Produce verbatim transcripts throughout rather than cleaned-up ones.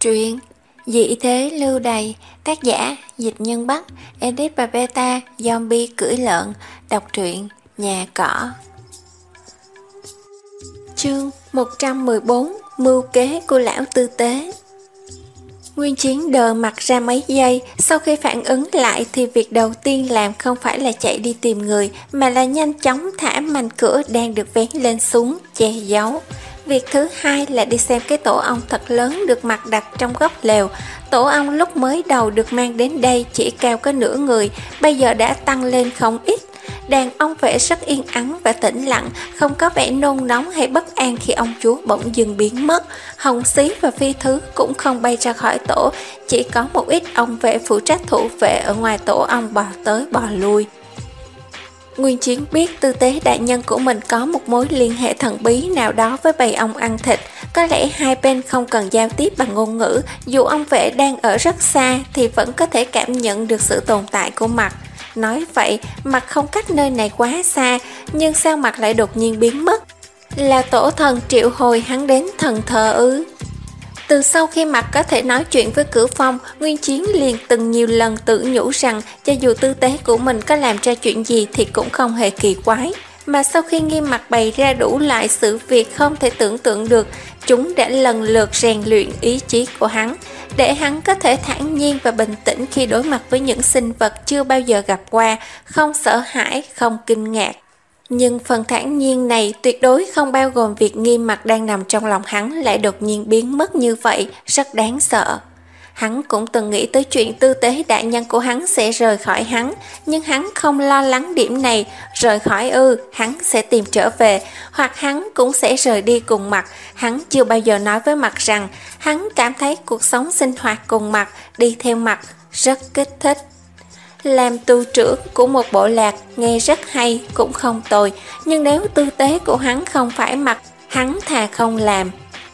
Truyện Dị thế lưu đày, tác giả Dịch Nhân Bắc, edit và beta Zombie cưỡi lợn, đọc truyện Nhà Cỏ. Chương một trăm mười bốn, Mưu kế của lão tư tế. Nguyên Chiến đờ mặt ra mấy giây, sau khi phản ứng lại thì việc đầu tiên làm không phải là chạy đi tìm người, mà là nhanh chóng thả mành cửa đang được vén lên xuống, che giấu. Việc thứ hai là đi xem cái tổ ong thật lớn được mặt đặt trong góc lều. Tổ ong lúc mới đầu được mang đến đây chỉ cao có nửa người, bây giờ đã tăng lên không ít. Đàn ong vệ rất yên ắng và tĩnh lặng, không có vẻ nôn nóng hay bất an khi ông chúa bỗng dừng biến mất. Hồng Xí và Phi Thứ cũng không bay ra khỏi tổ, chỉ có một ít ong vệ phụ trách thủ vệ ở ngoài tổ ong bò tới bò lui. Nguyên Chiến biết tư tế đại nhân của mình có một mối liên hệ thần bí nào đó với bầy ong ăn thịt. Có lẽ hai bên không cần giao tiếp bằng ngôn ngữ, dù ong vệ đang ở rất xa thì vẫn có thể cảm nhận được sự tồn tại của mặt. Nói vậy, mặt không cách nơi này quá xa, nhưng sao mặt lại đột nhiên biến mất? Là tổ thần triệu hồi hắn đến thần thờ ư? Từ sau khi mặt có thể nói chuyện với Cửu Phong, Nguyên Chiến liền từng nhiều lần tự nhủ rằng cho dù tư tế của mình có làm ra chuyện gì thì cũng không hề kỳ quái. Mà sau khi Nghiêm Mặt bày ra đủ loại sự việc không thể tưởng tượng được, chúng đã lần lượt rèn luyện ý chí của hắn, để hắn có thể thản nhiên và bình tĩnh khi đối mặt với những sinh vật chưa bao giờ gặp qua, không sợ hãi, không kinh ngạc. Nhưng phần thản nhiên này tuyệt đối không bao gồm việc Nghiêm Mặt đang nằm trong lòng hắn lại đột nhiên biến mất như vậy, rất đáng sợ. Hắn cũng từng nghĩ tới chuyện tư tế đại nhân của hắn sẽ rời khỏi hắn, nhưng hắn không lo lắng điểm này. Rời khỏi ư, hắn sẽ tìm trở về, hoặc hắn cũng sẽ rời đi cùng Mặt. Hắn chưa bao giờ nói với Mặt rằng hắn cảm thấy cuộc sống sinh hoạt cùng Mặt, đi theo Mặt rất kích thích. Làm tu trưởng của một bộ lạc nghe rất hay, cũng không tồi, nhưng nếu tư tế của hắn không phải Mặt, hắn thà không làm.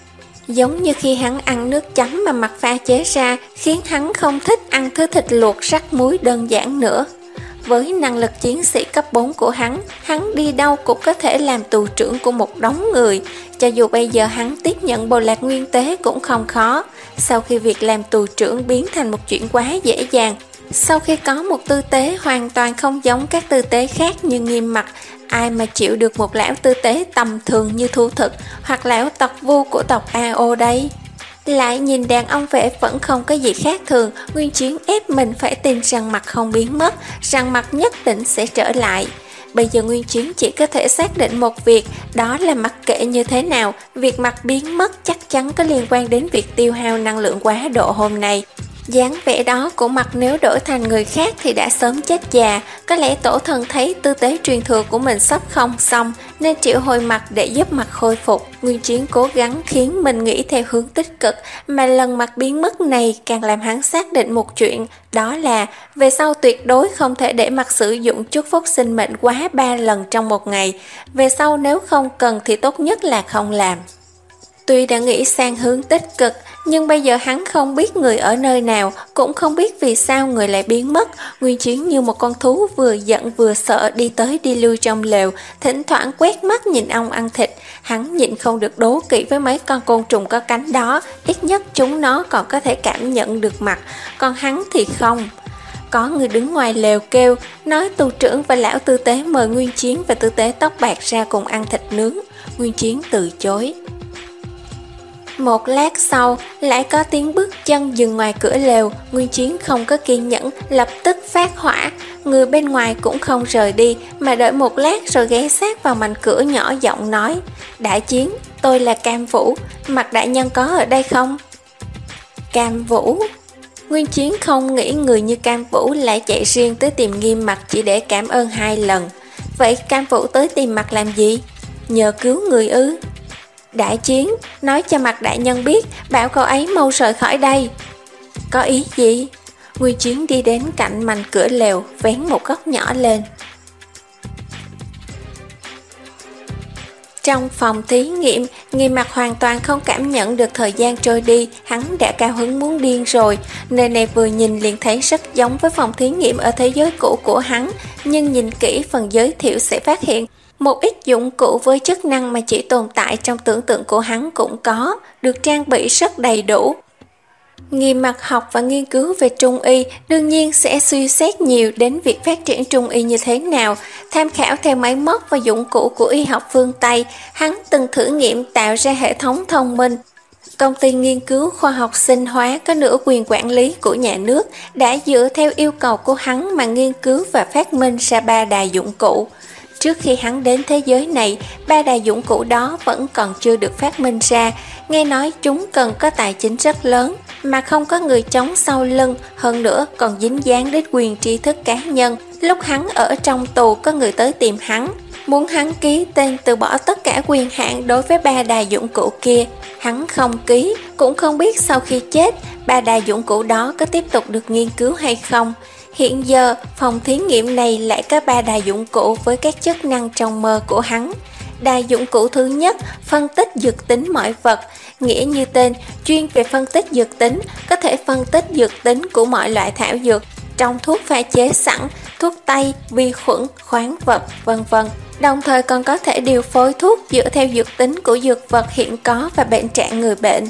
Giống như khi hắn ăn nước chấm mà Mặt pha chế ra, khiến hắn không thích ăn thứ thịt luộc rắc muối đơn giản nữa. Với năng lực chiến sĩ cấp bốn của hắn, hắn đi đâu cũng có thể làm tù trưởng của một đống người. Cho dù bây giờ hắn tiếp nhận bộ lạc nguyên tế cũng không khó. Sau khi việc làm tù trưởng biến thành một chuyện quá dễ dàng, sau khi có một tư tế hoàn toàn không giống các tư tế khác như Nghiêm Mặt, ai mà chịu được một lão tư tế tầm thường như Thu Thực hoặc lão tộc vu của tộc a ô đây? Lại nhìn đàn ông vệ vẫn không có gì khác thường, Nguyên Chiến ép mình phải tin rằng Mặt không biến mất, rằng Mặt nhất định sẽ trở lại. Bây giờ Nguyên Chiến chỉ có thể xác định một việc, đó là mặc kệ như thế nào, việc Mặt biến mất chắc chắn có liên quan đến việc tiêu hao năng lượng quá độ hôm nay. Dáng vẻ đó của Mặt nếu đổi thành người khác thì đã sớm chết già. Có lẽ tổ thần thấy tư tế truyền thừa của mình sắp không xong nên triệu hồi Mặt để giúp Mặt khôi phục. Nguyên Chiến cố gắng khiến mình nghĩ theo hướng tích cực, mà lần Mặt biến mất này càng làm hắn xác định một chuyện, đó là về sau tuyệt đối không thể để Mặt sử dụng chúc phúc sinh mệnh quá ba lần trong một ngày. Về sau nếu không cần thì tốt nhất là không làm. Tuy đã nghĩ sang hướng tích cực, nhưng bây giờ hắn không biết người ở nơi nào, cũng không biết vì sao người lại biến mất. Nguyên Chiến như một con thú vừa giận vừa sợ đi tới đi lui trong lều, thỉnh thoảng quét mắt nhìn ong ăn thịt. Hắn nhịn không được đố kỵ với mấy con côn trùng có cánh đó, ít nhất chúng nó còn có thể cảm nhận được Mặt, còn hắn thì không. Có người đứng ngoài lều kêu, nói tù trưởng và lão tư tế mời Nguyên Chiến và tư tế tóc bạc ra cùng ăn thịt nướng. Nguyên Chiến từ chối. Một lát sau, lại có tiếng bước chân dừng ngoài cửa lều. Nguyên Chiến không có kiên nhẫn, lập tức phát hỏa. Người bên ngoài cũng không rời đi, mà đợi một lát rồi ghé sát vào mảnh cửa nhỏ giọng nói: Đại Chiến, tôi là Cam Vũ, Mặt đại nhân có ở đây không? Cam Vũ? Nguyên Chiến không nghĩ người như Cam Vũ lại chạy riêng tới tìm Nghiêm Mặt chỉ để cảm ơn hai lần. Vậy Cam Vũ tới tìm Mặt làm gì? Nhờ cứu người ư? Đại Chiến, nói cho Mặt đại nhân biết, bảo cậu ấy mau rời khỏi đây. Có ý gì? Nguyên Chiến đi đến cạnh mành cửa lều, vén một góc nhỏ lên. Trong phòng thí nghiệm, Nghiêm Mặt hoàn toàn không cảm nhận được thời gian trôi đi, hắn đã cao hứng muốn điên rồi. Nơi này vừa nhìn liền thấy rất giống với phòng thí nghiệm ở thế giới cũ của hắn, nhưng nhìn kỹ phần giới thiệu sẽ phát hiện một ít dụng cụ với chức năng mà chỉ tồn tại trong tưởng tượng của hắn cũng có, được trang bị rất đầy đủ. Nghiêm mặt học và nghiên cứu về Trung y đương nhiên sẽ suy xét nhiều đến việc phát triển Trung y như thế nào. Tham khảo theo máy móc và dụng cụ của y học phương Tây, hắn từng thử nghiệm tạo ra hệ thống thông minh. Công ty nghiên cứu khoa học sinh hóa có nửa quyền quản lý của nhà nước đã dựa theo yêu cầu của hắn mà nghiên cứu và phát minh ra ba đài dụng cụ. Trước khi hắn đến thế giới này, ba đài dụng cụ đó vẫn còn chưa được phát minh ra. Nghe nói chúng cần có tài chính rất lớn, mà không có người chống sau lưng, hơn nữa còn dính dáng đến quyền tri thức cá nhân. Lúc hắn ở trong tù có người tới tìm hắn, muốn hắn ký tên từ bỏ tất cả quyền hạn đối với ba đài dụng cụ kia. Hắn không ký, cũng không biết sau khi chết, ba đài dụng cụ đó có tiếp tục được nghiên cứu hay không. Hiện giờ, phòng thí nghiệm này lại có ba đài dụng cụ với các chức năng trong mơ của hắn. Đài dụng cụ thứ nhất, phân tích dược tính mọi vật, nghĩa như tên, chuyên về phân tích dược tính, có thể phân tích dược tính của mọi loại thảo dược, trong thuốc pha chế sẵn, thuốc tây, vi khuẩn, khoáng vật, vân vân. Đồng thời còn có thể điều phối thuốc dựa theo dược tính của dược vật hiện có và bệnh trạng người bệnh.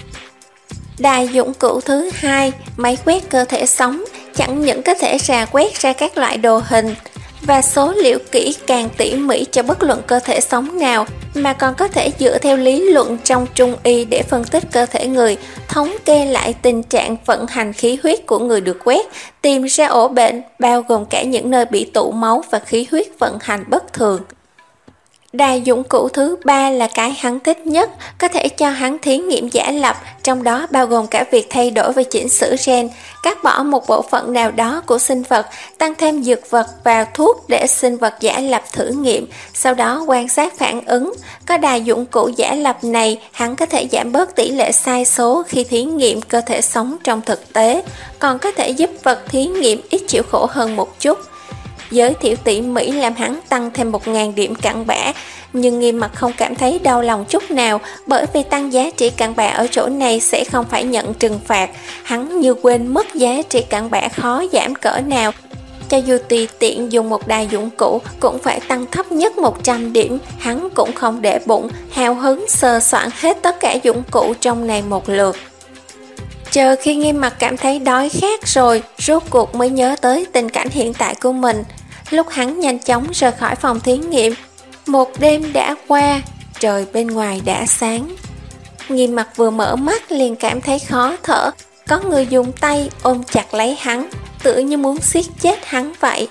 Đài dụng cụ thứ hai, máy quét cơ thể sống, chẳng những có thể rà quét ra các loại đồ hình và số liệu kỹ càng tỉ mỉ cho bất luận cơ thể sống nào, mà còn có thể dựa theo lý luận trong Trung y để phân tích cơ thể người, thống kê lại tình trạng vận hành khí huyết của người được quét, tìm ra ổ bệnh, bao gồm cả những nơi bị tụ máu và khí huyết vận hành bất thường. Đài dụng cụ thứ ba là cái hắn thích nhất, có thể cho hắn thí nghiệm giả lập, trong đó bao gồm cả việc thay đổi và chỉnh sửa gen, cắt bỏ một bộ phận nào đó của sinh vật, tăng thêm dược vật vào thuốc để sinh vật giả lập thử nghiệm, sau đó quan sát phản ứng. Có đài dụng cụ giả lập này, hắn có thể giảm bớt tỷ lệ sai số khi thí nghiệm cơ thể sống trong thực tế, còn có thể giúp vật thí nghiệm ít chịu khổ hơn một chút. Giới thiệu tỉ mỉ làm hắn tăng thêm một nghìn điểm cặn bã, nhưng Nghiêm Mặt không cảm thấy đau lòng chút nào, bởi vì tăng giá trị cặn bã ở chỗ này sẽ không phải nhận trừng phạt. Hắn như quên mất giá trị cặn bã khó giảm cỡ nào. Cho dù tùy tiện dùng một đài dụng cụ cũng phải tăng thấp nhất một trăm điểm, hắn cũng không để bụng, hào hứng sờ soạn hết tất cả dụng cụ trong này một lượt. Chờ khi Nghiêm Mặt cảm thấy đói khát rồi, rốt cuộc mới nhớ tới tình cảnh hiện tại của mình. Lúc hắn nhanh chóng rời khỏi phòng thí nghiệm, một đêm đã qua, trời bên ngoài đã sáng. Nghiêm Mặt vừa mở mắt liền cảm thấy khó thở, có người dùng tay ôm chặt lấy hắn, tựa như muốn siết chết hắn vậy.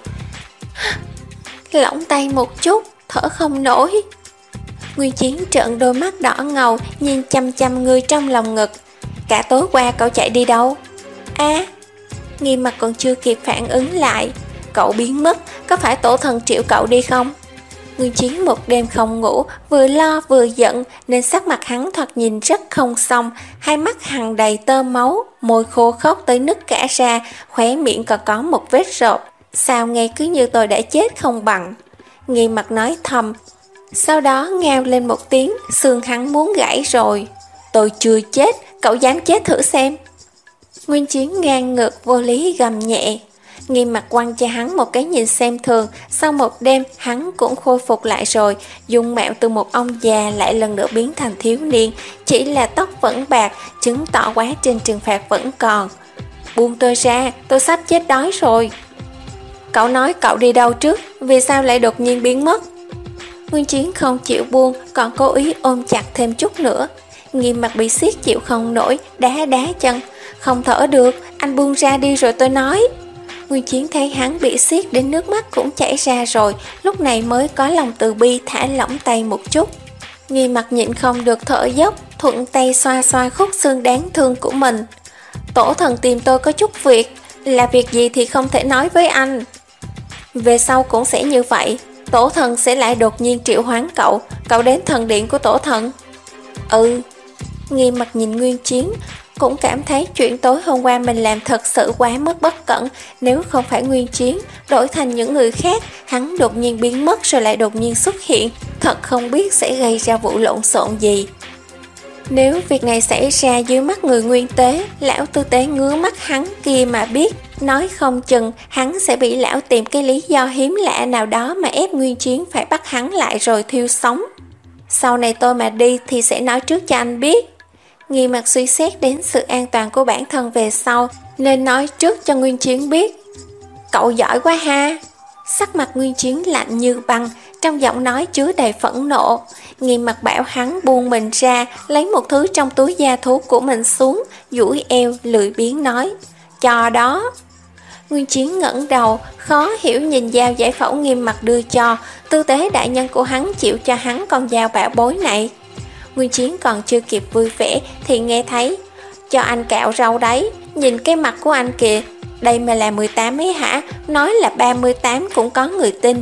Lỏng tay một chút, thở không nổi. Nguyên Chiến trợn đôi mắt đỏ ngầu, nhìn chăm chăm người trong lòng ngực. Cả tối qua cậu chạy đi đâu? À, Nghiêm Mặt còn chưa kịp phản ứng lại. Cậu biến mất, có phải tổ thần triệu cậu đi không? Nguyên Chiến một đêm không ngủ, vừa lo vừa giận nên sắc mặt hắn thoạt nhìn rất không xong, hai mắt hằn đầy tơ máu, môi khô khốc tới nứt cả ra, khóe miệng còn có một vết rộp. Sao nghe cứ như tôi đã chết không bằng. Nghiêm Mặt nói thầm, sau đó ngao lên một tiếng, xương hắn muốn gãy rồi. Tôi chưa chết, cậu dám chết thử xem. Nguyên Chiến ngang ngược vô lý gầm nhẹ. Nghiêm Mặt quăng cho hắn một cái nhìn xem thường. Sau một đêm hắn cũng khôi phục lại rồi, dung mạo từ một ông già lại lần nữa biến thành thiếu niên, chỉ là tóc vẫn bạc, chứng tỏ quá trình trừng phạt vẫn còn. Buông tôi ra, tôi sắp chết đói rồi. Cậu nói cậu đi đâu trước, vì sao lại đột nhiên biến mất? Nguyên Chiến không chịu buông, còn cố ý ôm chặt thêm chút nữa. Nghiêm Mặt bị siết chịu không nổi, đá đá chân. Không thở được, anh buông ra đi rồi tôi nói. Nguyên Chiến thấy hắn bị siết đến nước mắt cũng chảy ra rồi, lúc này mới có lòng từ bi thả lỏng tay một chút. Nghiêm Mặt nhịn không được thở dốc, thuận tay xoa xoa khúc xương đáng thương của mình. Tổ thần tìm tôi có chút việc, là việc gì thì không thể nói với anh. Về sau cũng sẽ như vậy, tổ thần sẽ lại đột nhiên triệu hoán cậu, cậu đến thần điện của tổ thần. Ừ. Nghiêm Mặt nhìn Nguyên Chiến, cũng cảm thấy chuyện tối hôm qua mình làm thật sự quá mất bất cẩn. Nếu không phải Nguyên Chiến, đổi thành những người khác, hắn đột nhiên biến mất rồi lại đột nhiên xuất hiện, thật không biết sẽ gây ra vụ lộn xộn gì. Nếu việc này xảy ra dưới mắt người Nguyên Tế, lão tư tế ngứa mắt hắn kia mà biết, nói không chừng hắn sẽ bị lão tìm cái lý do hiếm lạ nào đó mà ép Nguyên Chiến phải bắt hắn lại rồi thiêu sống. Sau này tôi mà đi thì sẽ nói trước cho anh biết. Nghi Mặc suy xét đến sự an toàn của bản thân về sau, nên nói trước cho Nguyên Chiến biết. Cậu giỏi quá ha. Sắc mặt Nguyên Chiến lạnh như băng, trong giọng nói chứa đầy phẫn nộ. Nghi Mặc bảo hắn buông mình ra, lấy một thứ trong túi da thú của mình xuống, duỗi eo lười biếng nói, cho đó. Nguyên Chiến ngẩng đầu, khó hiểu nhìn dao giải phẫu Nghiêm Mặc đưa cho, tư tế đại nhân của hắn chịu cho hắn con dao bảo bối này. Nguyên Chiến còn chưa kịp vui vẻ thì nghe thấy, cho anh cạo râu đấy, nhìn cái mặt của anh kìa, đây mà là mười tám ấy hả, nói là ba mươi tám cũng có người tin.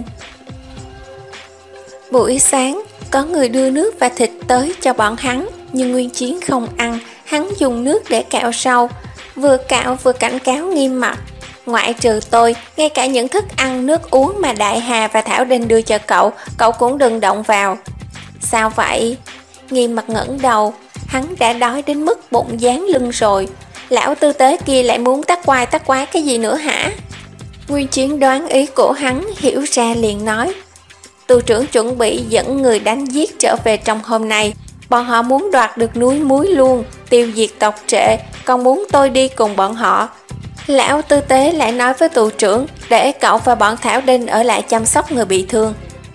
Buổi sáng, có người đưa nước và thịt tới cho bọn hắn, nhưng Nguyên Chiến không ăn, hắn dùng nước để cạo râu, vừa cạo vừa cảnh cáo Nghiêm Mặc. Ngoại trừ tôi, ngay cả những thức ăn nước uống mà Đại Hà và Thảo Đinh đưa cho cậu, cậu cũng đừng động vào. Sao vậy? Nghiêm Mặc ngẩng đầu, hắn đã đói đến mức bụng dán lưng rồi. Lão tư tế kia lại muốn tắc quai tắc quái cái gì nữa hả? Nguyên Chiến đoán ý của hắn, hiểu ra liền nói, tù trưởng chuẩn bị dẫn người đánh giết trở về trong hôm nay. Bọn họ muốn đoạt được núi muối luôn, tiêu diệt tộc Trệ, còn muốn tôi đi cùng bọn họ. Lão tư tế lại nói với tù trưởng để cậu và bọn Thảo Đinh ở lại chăm sóc người bị thương.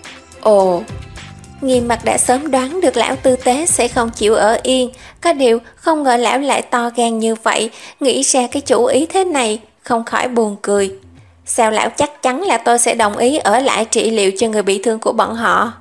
Ồ, Nghiêm Mặc đã sớm đoán được lão tư tế sẽ không chịu ở yên, có điều không ngờ lão lại to gan như vậy, nghĩ ra cái chủ ý thế này, không khỏi buồn cười. Sao lão chắc chắn là tôi sẽ đồng ý ở lại trị liệu cho người bị thương của bọn họ?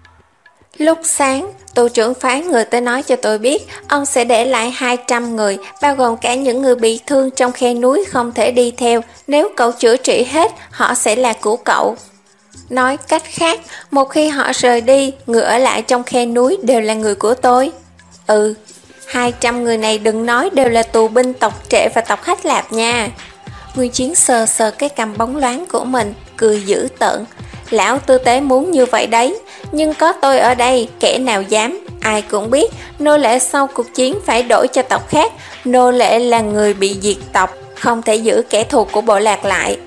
Lúc sáng, tù trưởng phái người tới nói cho tôi biết ông sẽ để lại hai trăm người, bao gồm cả những người bị thương trong khe núi không thể đi theo. Nếu cậu chữa trị hết, họ sẽ là của cậu. Nói cách khác, một khi họ rời đi, người ở lại trong khe núi đều là người của tôi. Ừ, hai trăm người này đừng nói đều là tù binh tộc Trệ và tộc Khách Lạp nha. Nguyên Chiến sờ sờ cái cằm bóng loáng của mình, cười dữ tợn. Lão tư tế muốn như vậy đấy, nhưng có tôi ở đây, kẻ nào dám. Ai cũng biết, nô lệ sau cuộc chiến phải đổi cho tộc khác. Nô lệ là người bị diệt tộc, không thể giữ kẻ thù của bộ lạc lại.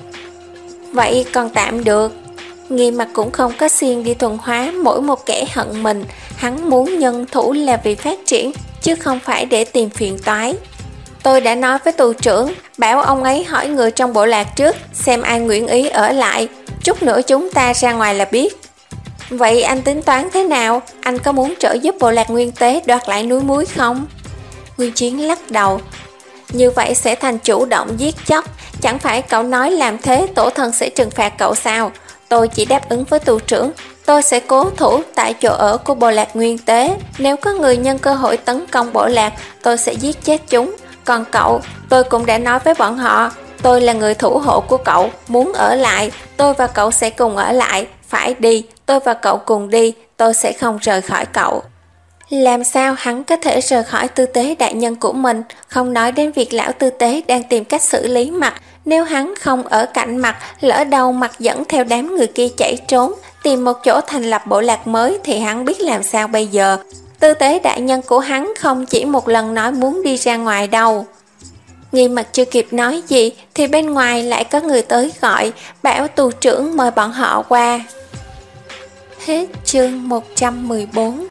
Vậy còn tạm được. Nghiêm Mặc cũng không có xiên đi thuần hóa mỗi một kẻ hận mình. Hắn muốn nhân thủ là vì phát triển, chứ không phải để tìm phiền toái. Tôi đã nói với tù trưởng, bảo ông ấy hỏi người trong bộ lạc trước, xem ai nguyện ý ở lại. Chút nữa chúng ta ra ngoài là biết. Vậy anh tính toán thế nào? Anh có muốn trợ giúp bộ lạc Nguyên Tế đoạt lại núi muối không? Nguyên Chiến lắc đầu. Như vậy sẽ thành chủ động giết chóc. Chẳng phải cậu nói làm thế tổ thần sẽ trừng phạt cậu sao? Tôi chỉ đáp ứng với tù trưởng. Tôi sẽ cố thủ tại chỗ ở của bộ lạc Nguyên Tế. Nếu có người nhân cơ hội tấn công bộ lạc, tôi sẽ giết chết chúng. Còn cậu, tôi cũng đã nói với bọn họ, tôi là người thủ hộ của cậu, muốn ở lại, tôi và cậu sẽ cùng ở lại, phải đi, tôi và cậu cùng đi, tôi sẽ không rời khỏi cậu. Làm sao hắn có thể rời khỏi tư tế đại nhân của mình, không nói đến việc lão tư tế đang tìm cách xử lý Mặc. Nếu hắn không ở cạnh Mặc, lỡ đâu Mặc dẫn theo đám người kia chạy trốn, tìm một chỗ thành lập bộ lạc mới thì hắn biết làm sao bây giờ. Tư tế đại nhân của hắn không chỉ một lần nói muốn đi ra ngoài đâu. Nghiêm Mặc chưa kịp nói gì thì bên ngoài lại có người tới gọi, bảo tù trưởng mời bọn họ qua. Hết chương một trăm mười bốn.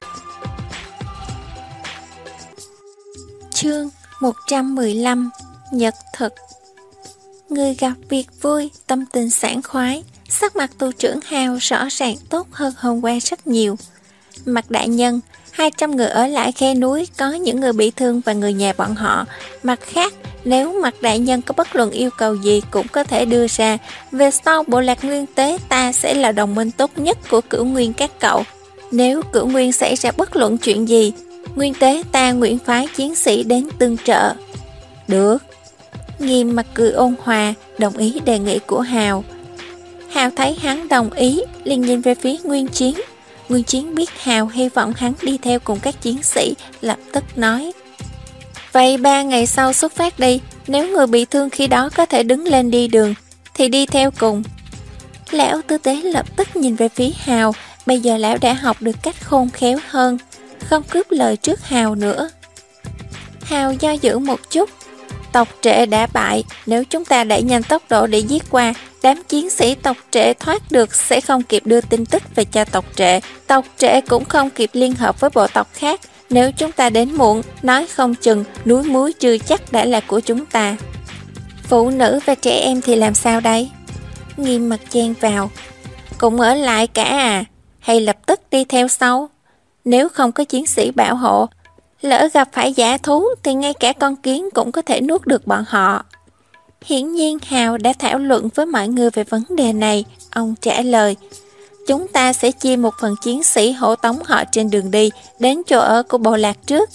Chương một trăm mười lăm. Nhật thực. Người gặp việc vui, tâm tình sảng khoái, sắc mặt tù trưởng Hào rõ ràng tốt hơn hôm qua rất nhiều. Mặc đại nhân, hai trăm người ở lại khe núi, có những người bị thương và người nhà bọn họ. Mặt khác, nếu Mặc đại nhân có bất luận yêu cầu gì cũng có thể đưa ra. Về sau bộ lạc Nguyên Tế ta sẽ là đồng minh tốt nhất của Cửu Nguyên các cậu. Nếu Cửu Nguyên xảy ra bất luận chuyện gì, Nguyên Tế ta nguyện phái chiến sĩ đến tương trợ. Được. Nghiêm Mặc cười ôn hòa, đồng ý đề nghị của Hào. Hào thấy hắn đồng ý, liền nhìn về phía Nguyên Chiến. Nguyên Chiến biết Hào hy vọng hắn đi theo cùng các chiến sĩ, lập tức nói. Vậy ba ngày sau xuất phát đi, nếu người bị thương khi đó có thể đứng lên đi đường, thì đi theo cùng. Lão tư tế lập tức nhìn về phía Hào, bây giờ lão đã học được cách khôn khéo hơn, không cướp lời trước Hào nữa. Hào do dự một chút. Tộc Trệ đã bại, nếu chúng ta đẩy nhanh tốc độ để giết qua, đám chiến sĩ tộc Trệ thoát được sẽ không kịp đưa tin tức về cho tộc Trệ. Tộc Trệ cũng không kịp liên hợp với bộ tộc khác. Nếu chúng ta đến muộn, nói không chừng núi muối chưa chắc đã là của chúng ta. Phụ nữ và trẻ em thì làm sao đây? Nghiêm mặt chen vào. Cũng ở lại cả à? Hay lập tức đi theo sau? Nếu không có chiến sĩ bảo hộ, lỡ gặp phải dã thú thì ngay cả con kiến cũng có thể nuốt được bọn họ. Hiển nhiên Hào đã thảo luận với mọi người về vấn đề này. Ông trả lời, chúng ta sẽ chia một phần chiến sĩ hộ tống họ trên đường đi đến chỗ ở của bộ lạc trước.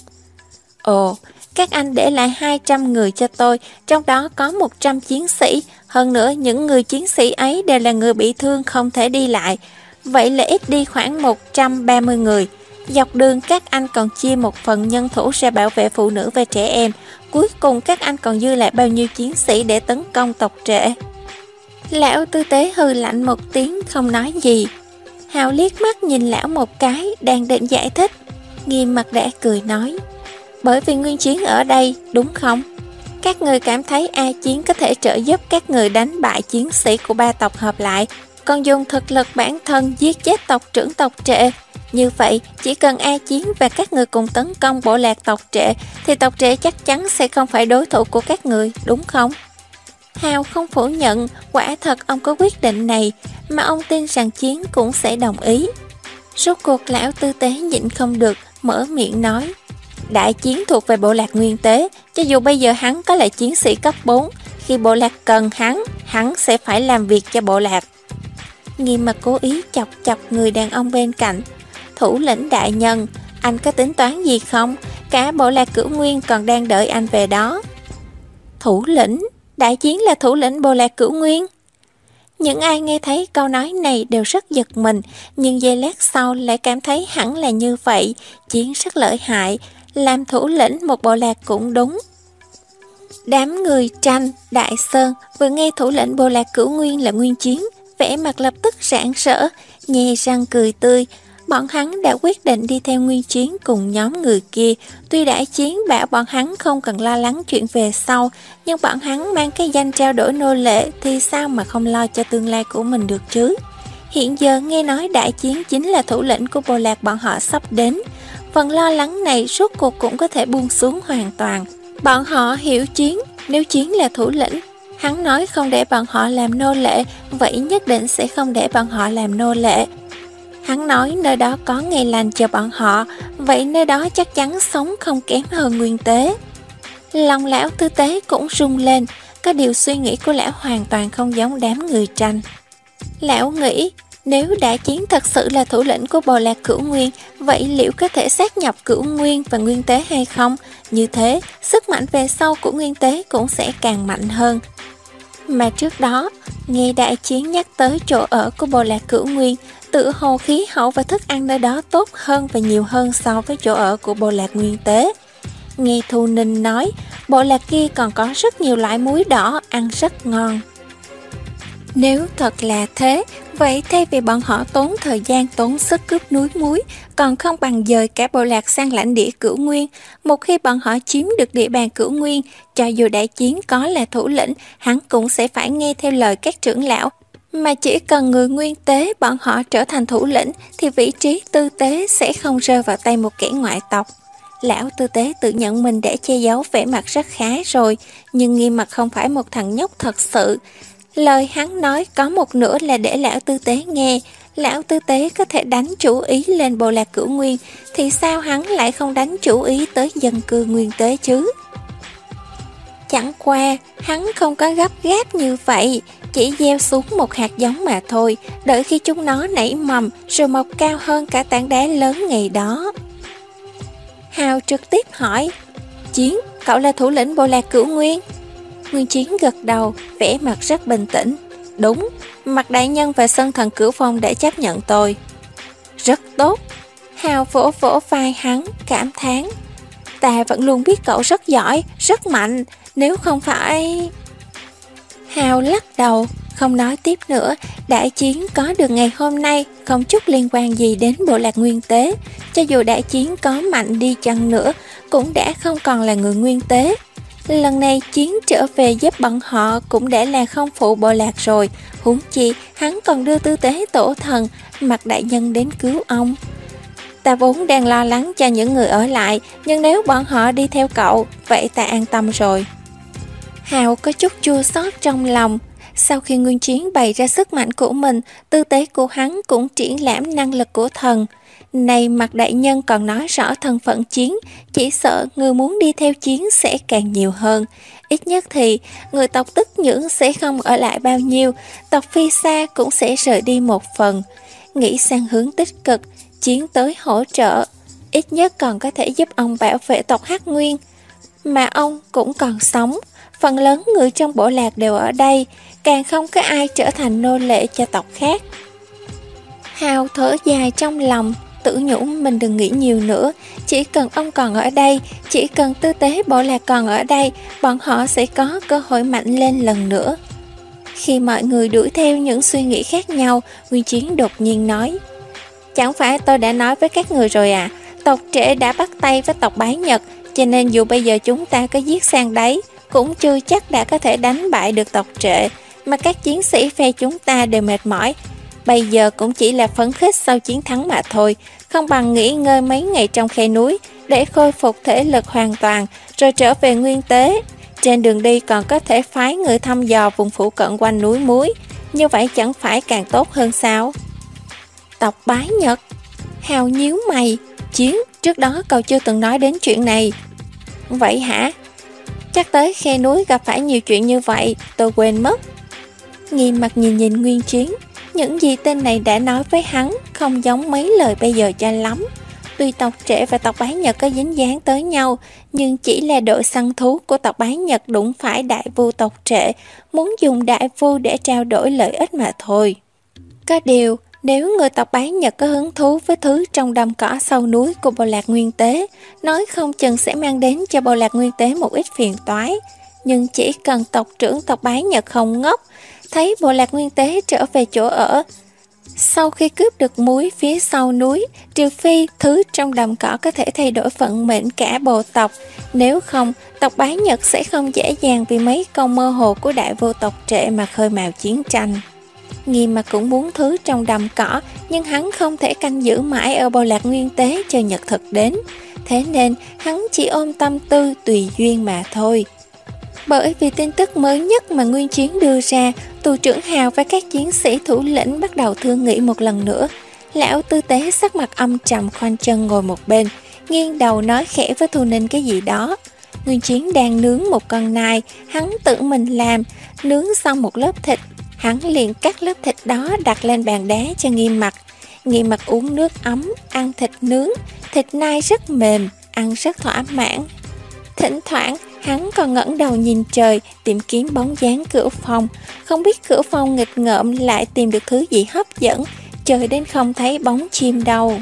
Ồ, các anh để lại hai trăm người cho tôi, trong đó có một trăm chiến sĩ. Hơn nữa, những người chiến sĩ ấy đều là người bị thương không thể đi lại. Vậy là ít đi khoảng một trăm ba mươi người. Dọc đường các anh còn chia một phần nhân thủ ra bảo vệ phụ nữ và trẻ em. Cuối cùng các anh còn dư lại bao nhiêu chiến sĩ để tấn công tộc trệ? Lão tư tế hừ lạnh một tiếng không nói gì. Hào liếc mắt nhìn lão một cái, đang định giải thích. Nghiêm mặt đã cười nói, bởi vì Nguyên Chiến ở đây, đúng không? Các người cảm thấy A Chiến có thể trợ giúp các người đánh bại chiến sĩ của ba tộc hợp lại, còn dùng thực lực bản thân giết chết tộc trưởng tộc trệ. Như vậy, chỉ cần A Chiến và các người cùng tấn công bộ lạc tộc trệ, thì tộc trệ chắc chắn sẽ không phải đối thủ của các người, đúng không? Hào không phủ nhận, quả thật ông có quyết định này, mà ông tin rằng Chiến cũng sẽ đồng ý. Rốt cuộc lão tư tế nhịn không được, mở miệng nói, Đại Chiến thuộc về bộ lạc Nguyên Tế, cho dù bây giờ hắn có là chiến sĩ cấp bốn, khi bộ lạc cần hắn, hắn sẽ phải làm việc cho bộ lạc. Nghiêm mặt cố ý chọc chọc người đàn ông bên cạnh. Thủ lĩnh đại nhân, anh có tính toán gì không? Cả bộ lạc Cửu Nguyên còn đang đợi anh về đó. Thủ lĩnh? Đại Chiến là thủ lĩnh bộ lạc Cửu Nguyên? Những ai nghe thấy câu nói này đều rất giật mình, nhưng giây lát sau lại cảm thấy hẳn là như vậy. Chiến rất lợi hại, làm thủ lĩnh một bộ lạc cũng đúng. Đám người Tranh, Đại Sơn vừa nghe thủ lĩnh bộ lạc Cửu Nguyên là Nguyên Chiến, vẻ mặt lập tức rạng rỡ, nhe răng cười tươi. Bọn hắn đã quyết định đi theo Nguyên Chiến cùng nhóm người kia. Tuy Đại Chiến bảo bọn hắn không cần lo lắng chuyện về sau, nhưng bọn hắn mang cái danh trao đổi nô lệ thì sao mà không lo cho tương lai của mình được chứ? Hiện giờ nghe nói Đại Chiến chính là thủ lĩnh của bộ lạc bọn họ sắp đến. Phần lo lắng này rốt cuộc cũng có thể buông xuống hoàn toàn. Bọn họ hiểu Chiến, nếu Chiến là thủ lĩnh, hắn nói không để bọn họ làm nô lệ, vậy nhất định sẽ không để bọn họ làm nô lệ. Hắn nói nơi đó có ngày lành cho bọn họ, vậy nơi đó chắc chắn sống không kém hơn Nguyên Tế. Lòng lão tư tế cũng rung lên, có điều suy nghĩ của lão hoàn toàn không giống đám người Tranh. Lão nghĩ, nếu Đại Chiến thật sự là thủ lĩnh của bộ lạc Cửu Nguyên, vậy liệu có thể sát nhập Cửu Nguyên và Nguyên Tế hay không? Như thế, sức mạnh về sau của Nguyên Tế cũng sẽ càng mạnh hơn. Mà trước đó, nghe Đại Chiến nhắc tới chỗ ở của bộ lạc Cửu Nguyên, tự hồ khí hậu và thức ăn nơi đó tốt hơn và nhiều hơn so với chỗ ở của bộ lạc Nguyên Tế. Nghe Thu Ninh nói, bộ lạc kia còn có rất nhiều loại muối đỏ ăn rất ngon. Nếu thật là thế, vậy thay vì bọn họ tốn thời gian tốn sức cướp núi muối, còn không bằng dời cả bộ lạc sang lãnh địa Cửu Nguyên. Một khi bọn họ chiếm được địa bàn Cửu Nguyên, cho dù Đại Chiến có là thủ lĩnh, hắn cũng sẽ phải nghe theo lời các trưởng lão. Mà chỉ cần người Nguyên Tế bọn họ trở thành thủ lĩnh, thì vị trí tư tế sẽ không rơi vào tay một kẻ ngoại tộc. Lão tư tế tự nhận mình để che giấu vẻ mặt rất khá rồi, nhưng Nghiêm Mặt không phải một thằng nhóc thật sự. Lời hắn nói có một nửa là để lão tư tế nghe. Lão tư tế có thể đánh chủ ý lên bộ lạc Cửu Nguyên, thì sao hắn lại không đánh chủ ý tới dân cư Nguyên Tế chứ? Chẳng qua, hắn không có gấp gáp như vậy, chỉ gieo xuống một hạt giống mà thôi, đợi khi chúng nó nảy mầm rồi mọc cao hơn cả tảng đá lớn ngày đó. Hào trực tiếp hỏi, Chiến, cậu là thủ lĩnh bộ lạc Cửu Nguyên? Nguyên Chiến gật đầu, vẻ mặt rất bình tĩnh. Đúng, Mặt đại nhân và Sơn Thần Cửu Phong đã chấp nhận tôi. Rất tốt. Hào vỗ vỗ vai hắn, cảm thán. Ta vẫn luôn biết cậu rất giỏi, rất mạnh, nếu không phải... Hào lắc đầu, không nói tiếp nữa. Đại Chiến có được ngày hôm nay không chút liên quan gì đến bộ lạc Nguyên Tế. Cho dù Đại Chiến có mạnh đi chăng nữa, cũng đã không còn là người Nguyên Tế. Lần này Chiến trở về giúp bọn họ cũng đã là không phụ bộ lạc rồi. Huống chi hắn còn đưa tư tế tổ thần Mặt đại nhân đến cứu ông. Ta vốn đang lo lắng cho những người ở lại, nhưng nếu bọn họ đi theo cậu, vậy ta an tâm rồi. Hào có chút chua xót trong lòng. Sau khi Nguyên Chiến bày ra sức mạnh của mình, tư tế của hắn cũng triển lãm năng lực của thần. Này Mạc đại nhân còn nói rõ thân phận Chiến, chỉ sợ người muốn đi theo Chiến sẽ càng nhiều hơn. Ít nhất thì người tộc Tức Nhưỡng sẽ không ở lại bao nhiêu, tộc Phi Sa cũng sẽ rời đi một phần. Nghĩ sang hướng tích cực, Chiến tới hỗ trợ, ít nhất còn có thể giúp ông bảo vệ tộc Hắc Nguyên. Mà ông cũng còn sống, phần lớn người trong bộ lạc đều ở đây, càng không có ai trở thành nô lệ cho tộc khác. Hào thở dài trong lòng, tự nhủ mình đừng nghĩ nhiều nữa, chỉ cần ông còn ở đây, chỉ cần tư tế bộ lạc còn ở đây, bọn họ sẽ có cơ hội mạnh lên lần nữa. Khi mọi người đuổi theo những suy nghĩ khác nhau, Nguyên Chiến đột nhiên nói: Chẳng phải tôi đã nói với các người rồi à, tộc Trễ đã bắt tay với tộc Bái Nhật, cho nên dù bây giờ chúng ta có giết sang đấy, cũng chưa chắc đã có thể đánh bại được tộc Trệ, mà các chiến sĩ phe chúng ta đều mệt mỏi. Bây giờ cũng chỉ là phấn khích sau chiến thắng mà thôi, không bằng nghỉ ngơi mấy ngày trong khe núi để khôi phục thể lực hoàn toàn, rồi trở về nguyên tế. Trên đường đi còn có thể phái người thăm dò vùng phụ cận quanh núi Muối, như vậy chẳng phải càng tốt hơn sao? Tộc Bái Nhật. Hào nhíu mày. Chiến, trước đó cậu chưa từng nói đến chuyện này. Vậy hả? Chắc tới khe núi gặp phải nhiều chuyện như vậy, tôi quên mất. Nghiêm mặt nhìn nhìn Nguyên Chiến, những gì tên này đã nói với hắn không giống mấy lời bây giờ cho lắm. Tuy tộc Trễ và tộc Bái Nhật có dính dáng tới nhau, nhưng chỉ là đội săn thú của tộc Bái Nhật đụng phải đại vu tộc Trễ, muốn dùng đại vu để trao đổi lợi ích mà thôi. Có điều, nếu người tộc Bái Nhật có hứng thú với thứ trong đầm cỏ sâu núi của bộ lạc Nguyên Tế, nói không chừng sẽ mang đến cho bộ lạc Nguyên Tế một ít phiền toái. Nhưng chỉ cần tộc trưởng tộc Bái Nhật không ngốc, thấy bộ lạc Nguyên Tế trở về chỗ ở, sau khi cướp được muối phía sau núi, trừ phi thứ trong đầm cỏ có thể thay đổi vận mệnh cả bộ tộc, nếu không, tộc Bái Nhật sẽ không dễ dàng vì mấy câu mơ hồ của đại vô tộc Trệ mà khơi mào chiến tranh. Nghiêm Mặt cũng muốn thứ trong đầm cỏ, nhưng hắn không thể canh giữ mãi ở bộ lạc Nguyên Tế cho nhật thực đến, thế nên hắn chỉ ôm tâm tư tùy duyên mà thôi. Bởi vì tin tức mới nhất mà Nguyên Chiến đưa ra, tù trưởng Hào và các chiến sĩ thủ lĩnh bắt đầu thương nghị một lần nữa. Lão tư tế sắc mặt âm trầm khoanh chân ngồi một bên, nghiêng đầu nói khẽ với Thu Ninh cái gì đó. Nguyên Chiến đang nướng một con nai, hắn tự mình làm, nướng xong một lớp thịt, hắn liền cắt lớp thịt đó đặt lên bàn đá cho Nghiêm Mặt. Nghiêm Mặt uống nước ấm, ăn thịt nướng, thịt nai rất mềm, ăn rất thỏa mãn. Thỉnh thoảng, hắn còn ngẩng đầu nhìn trời, tìm kiếm bóng dáng Cửu Phong. Không biết Cửu Phong nghịch ngợm lại tìm được thứ gì hấp dẫn, trời đến không thấy bóng chim đâu.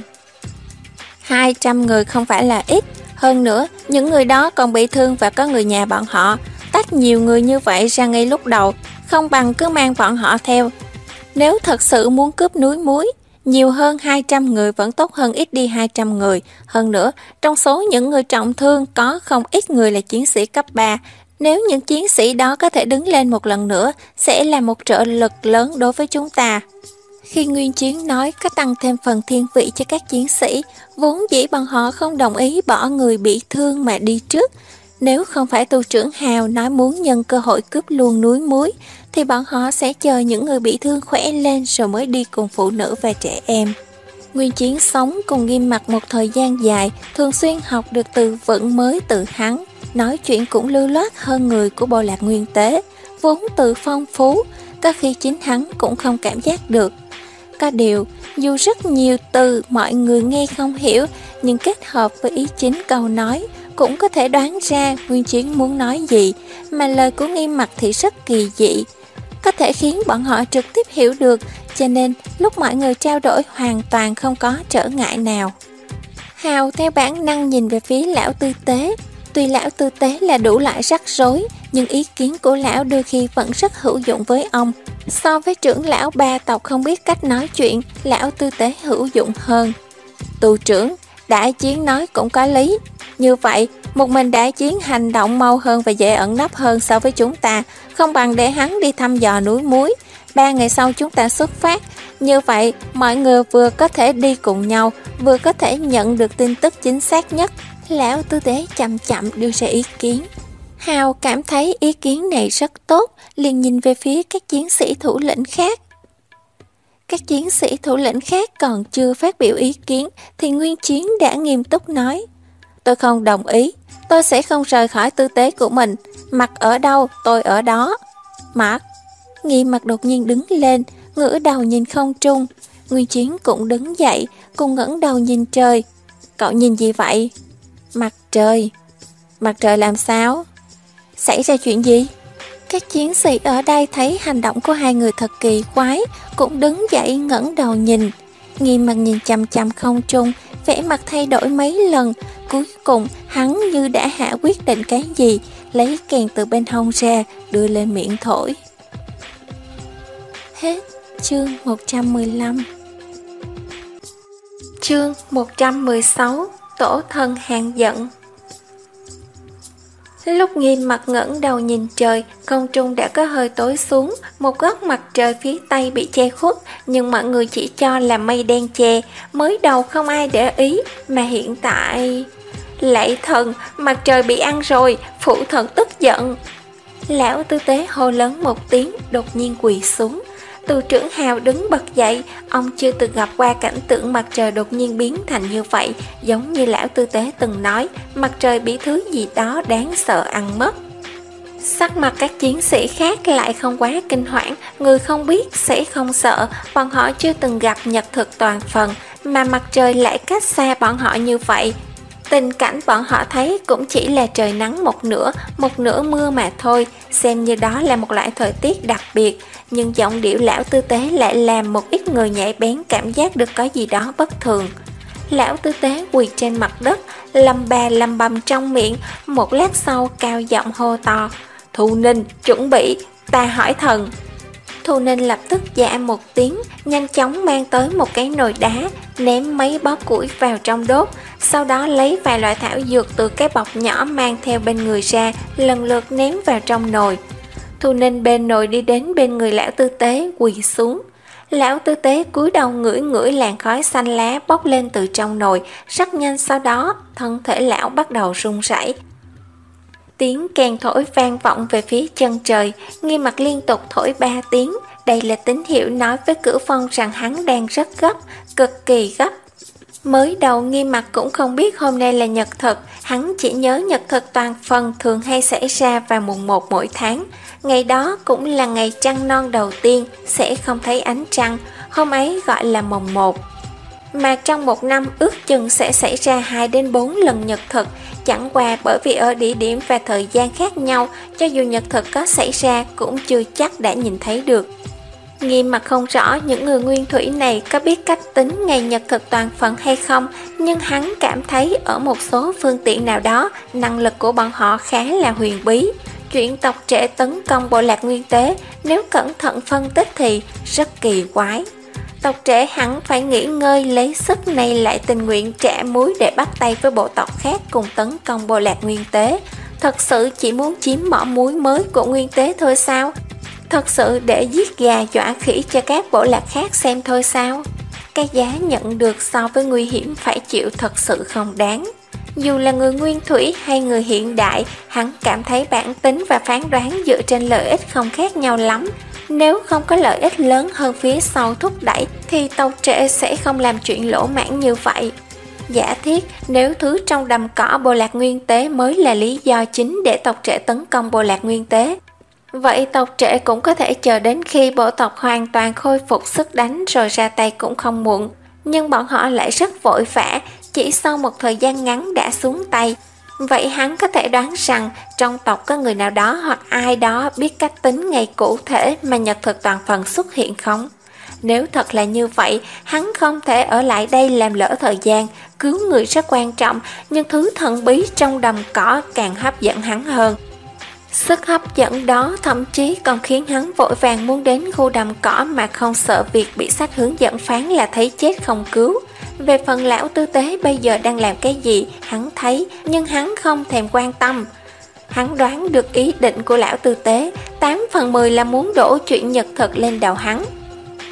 Hai trăm người không phải là ít, hơn nữa, những người đó còn bị thương và có người nhà bọn họ. Tách nhiều người như vậy ra ngay lúc đầu, không bằng cứ mang bọn họ theo. Nếu thật sự muốn cướp núi Muối, nhiều hơn hai trăm người vẫn tốt hơn ít đi hai trăm người. Hơn nữa, trong số những người trọng thương có không ít người là chiến sĩ cấp ba. Nếu những chiến sĩ đó có thể đứng lên một lần nữa, sẽ là một trợ lực lớn đối với chúng ta. Khi Nguyên Chiến nói có tăng thêm phần thiên vị cho các chiến sĩ, vốn dĩ bọn họ không đồng ý bỏ người bị thương mà đi trước. Nếu không phải tu trưởng Hào nói muốn nhân cơ hội cướp luôn núi Muối, thì bọn họ sẽ chờ những người bị thương khỏe lên rồi mới đi cùng phụ nữ và trẻ em. Nguyên Chiến sống cùng Nghiêm Mặt một thời gian dài, thường xuyên học được từ vựng mới từ hắn, nói chuyện cũng lưu loát hơn người của bộ lạc Nguyên Tế, vốn từ phong phú, có khi chính hắn cũng không cảm giác được. Có điều, dù rất nhiều từ mọi người nghe không hiểu, nhưng kết hợp với ý chính câu nói, cũng có thể đoán ra Nguyên Chiến muốn nói gì, mà lời của Nghiêm Mặt thì rất kỳ dị, có thể khiến bọn họ trực tiếp hiểu được, cho nên lúc mọi người trao đổi hoàn toàn không có trở ngại nào. Hào theo bản năng nhìn về phía lão tư tế, tuy lão tư tế là đủ loại rắc rối, nhưng ý kiến của lão đôi khi vẫn rất hữu dụng với ông. So với trưởng lão ba tộc không biết cách nói chuyện, lão tư tế hữu dụng hơn. Tù trưởng, Đại Chiến nói cũng có lý. Như vậy, một mình Đại Chiến hành động mau hơn và dễ ẩn nấp hơn so với chúng ta, không bằng để hắn đi thăm dò núi Muối. Ba ngày sau chúng ta xuất phát, Như vậy, mọi người vừa có thể đi cùng nhau, vừa có thể nhận được tin tức chính xác nhất. Lão tư tế chậm chậm đưa ra ý kiến. Hào cảm thấy ý kiến này rất tốt, liền nhìn về phía các chiến sĩ thủ lĩnh khác. Các chiến sĩ thủ lĩnh khác còn chưa phát biểu ý kiến thì Nguyên Chiến đã nghiêm túc nói: tôi không đồng ý, tôi sẽ không rời khỏi tư tế của mình, Mặt ở đâu tôi ở đó. Mặt. Nghiêm Mặt đột nhiên đứng lên, ngửa đầu nhìn không trung. Nguyên Chiến cũng đứng dậy, cùng ngẩng đầu nhìn trời. Cậu nhìn gì vậy? Mặt trời. Mặt trời làm sao? Xảy ra chuyện gì? Các chiến sĩ ở đây thấy hành động của hai người thật kỳ quái, cũng đứng dậy ngẩng đầu nhìn. Nghiêm Mặt nhìn chằm chằm không trung, vẻ mặt thay đổi mấy lần. Cuối cùng hắn như đã hạ quyết định cái gì, lấy kèn từ bên hông ra, đưa lên miệng thổi. Hết chương một trăm mười lăm. Chương một trăm mười sáu. Tổ thân hàng giận. Lúc Nghiêm Mặt ngẩng đầu nhìn trời, không trung đã có hơi tối xuống, một góc mặt trời phía tây bị che khuất, nhưng mọi người chỉ cho là mây đen che, mới đầu không ai để ý, mà hiện tại... Lạy thần, mặt trời bị ăn rồi, phụ thần tức giận. Lão tư tế hô lớn một tiếng, đột nhiên quỳ xuống. Tù trưởng Hào đứng bật dậy, ông chưa từng gặp qua cảnh tượng mặt trời đột nhiên biến thành như vậy, giống như lão tư tế từng nói, mặt trời bị thứ gì đó đáng sợ ăn mất. Sắc mặt các chiến sĩ khác lại không quá kinh hoảng, người không biết sẽ không sợ, bọn họ chưa từng gặp nhật thực toàn phần, mà mặt trời lại cách xa bọn họ như vậy. Tình cảnh bọn họ thấy cũng chỉ là trời nắng một nửa, một nửa mưa mà thôi, xem như đó là một loại thời tiết đặc biệt. Nhưng giọng điệu lão tư tế lại làm một ít người nhạy bén cảm giác được có gì đó bất thường. Lão tư tế quỳ trên mặt đất, lầm bà lầm bầm trong miệng, một lát sau cao giọng hô to: Thu Ninh, chuẩn bị, ta hỏi thần. Thu Ninh lập tức dạ một tiếng, nhanh chóng mang tới một cái nồi đá, ném mấy bó củi vào trong đốt, sau đó lấy vài loại thảo dược từ cái bọc nhỏ mang theo bên người ra, lần lượt ném vào trong nồi. Thu Ninh bên nồi đi đến bên người lão tư tế, quỳ xuống. Lão tư tế cúi đầu ngửi ngửi làn khói xanh lá bốc lên từ trong nồi, rất nhanh sau đó, thân thể lão bắt đầu run rẩy. Tiếng kèn thổi vang vọng về phía chân trời, Nghiêm Mặt liên tục thổi ba tiếng, đây là tín hiệu nói với Cửu Phong rằng hắn đang rất gấp, cực kỳ gấp. Mới đầu Nghiêm Mặt cũng không biết hôm nay là nhật thực, hắn chỉ nhớ nhật thực toàn phần thường hay xảy ra vào mùng một mỗi tháng. Ngày đó cũng là ngày trăng non đầu tiên, sẽ không thấy ánh trăng, hôm ấy gọi là mồng một. Mà trong một năm ước chừng sẽ xảy ra hai đến bốn lần nhật thực, chẳng qua bởi vì ở địa điểm và thời gian khác nhau, cho dù nhật thực có xảy ra cũng chưa chắc đã nhìn thấy được. Nghiêm Mặt không rõ những người nguyên thủy này có biết cách tính ngày nhật thực toàn phần hay không, nhưng hắn cảm thấy ở một số phương tiện nào đó, năng lực của bọn họ khá là huyền bí. Chuyện tộc trẻ tấn công bộ lạc nguyên tế, nếu cẩn thận phân tích thì rất kỳ quái. Tộc trẻ hẳn phải nghỉ ngơi lấy sức này lại tình nguyện trả muối để bắt tay với bộ tộc khác cùng tấn công bộ lạc nguyên tế. Thật sự chỉ muốn chiếm mỏ muối mới của nguyên tế thôi sao? Thật sự để giết gà dọa khỉ cho các bộ lạc khác xem thôi sao? Cái giá nhận được so với nguy hiểm phải chịu thật sự không đáng. Dù là người nguyên thủy hay người hiện đại, hắn cảm thấy bản tính và phán đoán dựa trên lợi ích không khác nhau lắm. Nếu không có lợi ích lớn hơn phía sau thúc đẩy thì tộc trẻ sẽ không làm chuyện lỗ mãn như vậy. Giả thiết nếu thứ trong đầm cỏ bộ lạc nguyên tế mới là lý do chính để tộc trẻ tấn công bộ lạc nguyên tế, vậy tộc trẻ cũng có thể chờ đến khi bộ tộc hoàn toàn khôi phục sức đánh rồi ra tay cũng không muộn. Nhưng bọn họ lại rất vội vã, chỉ sau một thời gian ngắn đã xuống tay. Vậy hắn có thể đoán rằng trong tộc có người nào đó hoặc ai đó biết cách tính ngày cụ thể mà nhật thực toàn phần xuất hiện không? Nếu thật là như vậy, hắn không thể ở lại đây làm lỡ thời gian, cứu người rất quan trọng, nhưng thứ thần bí trong đầm cỏ càng hấp dẫn hắn hơn. Sức hấp dẫn đó thậm chí còn khiến hắn vội vàng muốn đến khu đầm cỏ mà không sợ việc bị sách hướng dẫn phán là thấy chết không cứu. Về phần lão tư tế bây giờ đang làm cái gì, hắn thấy, nhưng hắn không thèm quan tâm. Hắn đoán được ý định của lão tư tế, tám phần mười là muốn đổ chuyện nhật thực lên đầu hắn.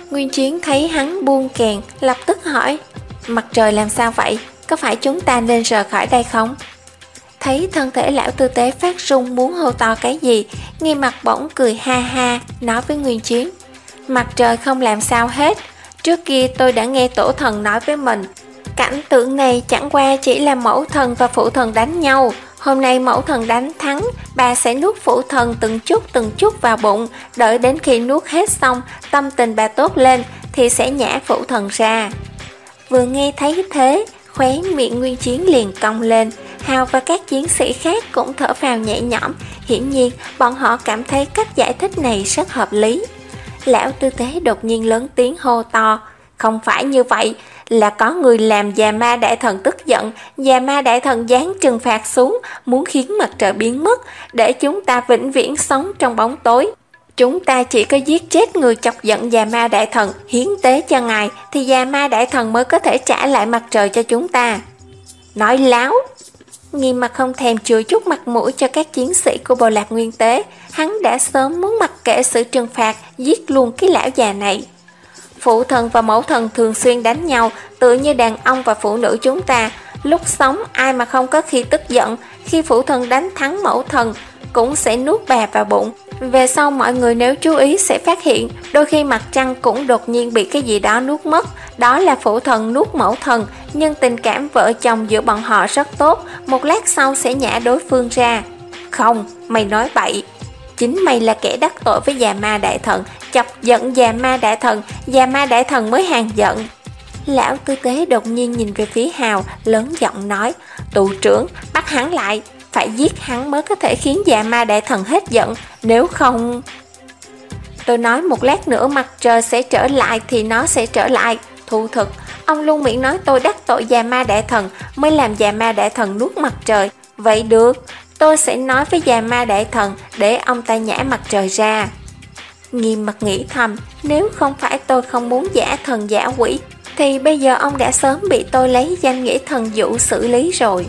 Nguyên Chiến thấy hắn buông kèn, lập tức hỏi, mặt trời làm sao vậy? Có phải chúng ta nên rời khỏi đây không? Thấy thân thể lão tư tế phát run muốn hô to cái gì, Nghiêm Mặc bỗng cười ha ha, nói với Nguyên Chiến, mặt trời không làm sao hết. Trước kia tôi đã nghe tổ thần nói với mình, cảnh tượng này chẳng qua chỉ là mẫu thần và phụ thần đánh nhau. Hôm nay mẫu thần đánh thắng, bà sẽ nuốt phụ thần từng chút từng chút vào bụng, đợi đến khi nuốt hết xong, tâm tình bà tốt lên, thì sẽ nhả phụ thần ra. Vừa nghe thấy thế, khóe miệng Nguyên Chiến liền cong lên. Hào và các chiến sĩ khác cũng thở phào nhẹ nhõm, hiển nhiên bọn họ cảm thấy cách giải thích này rất hợp lý. Lão tư tế đột nhiên lớn tiếng hô to, không phải như vậy, là có người làm già ma đại thần tức giận, già ma đại thần giáng trừng phạt xuống, muốn khiến mặt trời biến mất, để chúng ta vĩnh viễn sống trong bóng tối. Chúng ta chỉ có giết chết người chọc giận già ma đại thần, hiến tế cho ngài, thì già ma đại thần mới có thể trả lại mặt trời cho chúng ta. Nói láo! Nghiêm Mặc không thèm chừa chút mặt mũi cho các chiến sĩ của bộ lạc nguyên tế, hắn đã sớm muốn mặc kệ sự trừng phạt, giết luôn cái lão già này. Phụ thần và mẫu thần thường xuyên đánh nhau, tựa như đàn ông và phụ nữ chúng ta. Lúc sống ai mà không có khi tức giận, khi phụ thần đánh thắng mẫu thần cũng sẽ nuốt bà vào bụng. Về sau mọi người nếu chú ý sẽ phát hiện, đôi khi mặt trăng cũng đột nhiên bị cái gì đó nuốt mất. Đó là phụ thần nuốt mẫu thần, nhưng tình cảm vợ chồng giữa bọn họ rất tốt, một lát sau sẽ nhả đối phương ra. Không, mày nói bậy. Chính mày là kẻ đắc tội với già ma đại thần, chọc giận già ma đại thần, già ma đại thần mới hàn giận. Lão tư tế đột nhiên nhìn về phía Hào, lớn giọng nói, tù trưởng, bắt hắn lại, phải giết hắn mới có thể khiến già ma đại thần hết giận, nếu không... Tôi nói một lát nữa mặt trời sẽ trở lại thì nó sẽ trở lại. Thu thực, ông luôn miệng nói tôi đắc tội già ma đại thần mới làm già ma đại thần nuốt mặt trời. Vậy được, tôi sẽ nói với già ma đại thần để ông ta nhả mặt trời ra. Nghiêm Mặc nghĩ thầm, nếu không phải tôi không muốn giả thần giả quỷ, thì bây giờ ông đã sớm bị tôi lấy danh nghĩa thần dụ xử lý rồi.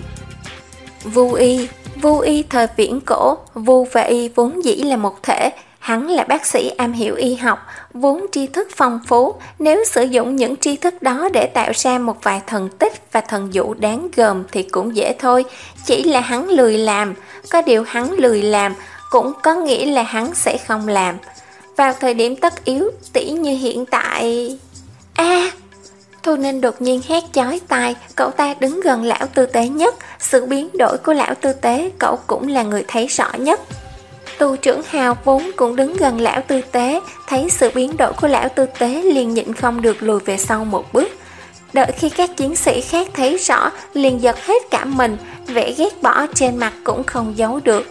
Vu y, Vu y thời viễn cổ, Vu và y vốn dĩ là một thể. Hắn là bác sĩ am hiểu y học, vốn tri thức phong phú, nếu sử dụng những tri thức đó để tạo ra một vài thần tích và thần dụ đáng gờm thì cũng dễ thôi, chỉ là hắn lười làm, có điều hắn lười làm cũng có nghĩa là hắn sẽ không làm. Vào thời điểm tất yếu, tỉ như hiện tại... a à, Thu Ninh đột nhiên hét chói tai, cậu ta đứng gần lão tư tế nhất, sự biến đổi của lão tư tế cậu cũng là người thấy rõ nhất. Tù trưởng Hào vốn cũng đứng gần lão tư tế, thấy sự biến đổi của lão tư tế liền nhịn không được lùi về sau một bước. Đợi khi các chiến sĩ khác thấy rõ, liền giật hết cả mình, vẻ ghét bỏ trên mặt cũng không giấu được.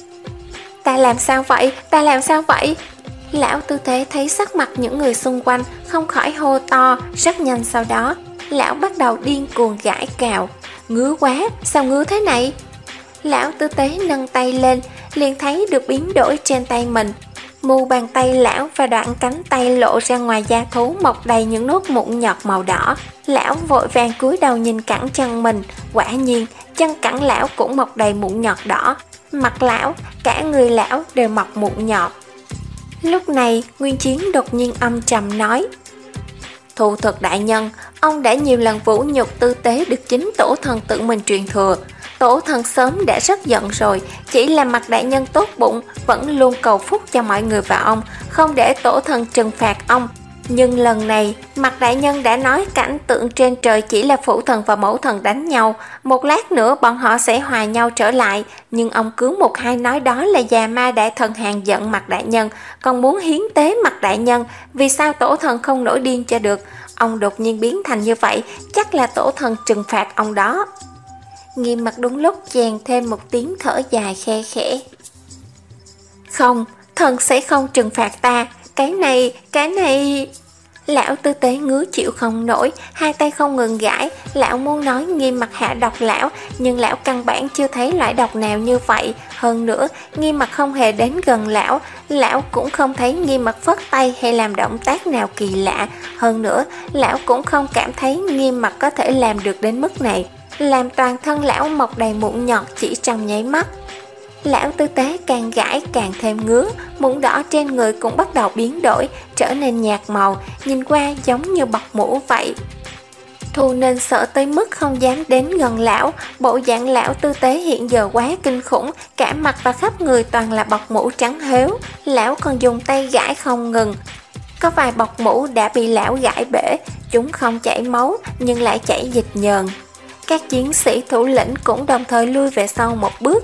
Ta làm sao vậy? Ta làm sao vậy? Lão tư tế thấy sắc mặt những người xung quanh, không khỏi hô to, rất nhanh sau đó, lão bắt đầu điên cuồng gãi cào. Ngứa quá, sao ngứa thế này? Lão tư tế nâng tay lên, liền thấy được biến đổi trên tay mình. Mu bàn tay lão và đoạn cánh tay lộ ra ngoài da thú mọc đầy những nốt mụn nhọt màu đỏ. Lão vội vàng cúi đầu nhìn cẳng chân mình, quả nhiên chân cẳng lão cũng mọc đầy mụn nhọt đỏ. Mặt lão, cả người lão đều mọc mụn nhọt. Lúc này Nguyên Chiến đột nhiên âm trầm nói, Thu thực đại nhân, ông đã nhiều lần vũ nhục tư tế được chính tổ thần tự mình truyền thừa. Tổ thần sớm đã rất giận rồi, chỉ là mặt đại nhân tốt bụng, vẫn luôn cầu phúc cho mọi người và ông, không để tổ thần trừng phạt ông. Nhưng lần này, mặt đại nhân đã nói cảnh tượng trên trời chỉ là phụ thần và mẫu thần đánh nhau, một lát nữa bọn họ sẽ hòa nhau trở lại, nhưng ông cứ một hai nói đó là già ma đại thần hàn giận mặt đại nhân, còn muốn hiến tế mặt đại nhân, vì sao tổ thần không nổi điên cho được? Ông đột nhiên biến thành như vậy, chắc là tổ thần trừng phạt ông đó. Nghiêm Mặc đúng lúc chèn thêm một tiếng thở dài khe khẽ. Không, thần sẽ không trừng phạt ta, cái này, cái này... Lão tư tế ngứa chịu không nổi, hai tay không ngừng gãi. Lão muốn nói Nghiêm Mặc hạ độc lão, nhưng lão căn bản chưa thấy loại độc nào như vậy. Hơn nữa, Nghiêm Mặc không hề đến gần lão, lão cũng không thấy Nghiêm Mặc phất tay hay làm động tác nào kỳ lạ. Hơn nữa, lão cũng không cảm thấy Nghiêm Mặc có thể làm được đến mức này, làm toàn thân lão mọc đầy mụn nhọt chỉ trong nháy mắt. Lão tư tế càng gãi càng thêm ngứa, mụn đỏ trên người cũng bắt đầu biến đổi, trở nên nhạt màu, nhìn qua giống như bọc mũ vậy. Thu Ninh sợ tới mức không dám đến gần lão, bộ dạng lão tư tế hiện giờ quá kinh khủng, cả mặt và khắp người toàn là bọc mũ trắng hếu, lão còn dùng tay gãi không ngừng. Có vài bọc mũ đã bị lão gãi bể, chúng không chảy máu nhưng lại chảy dịch nhờn. Các chiến sĩ thủ lĩnh cũng đồng thời lui về sau một bước.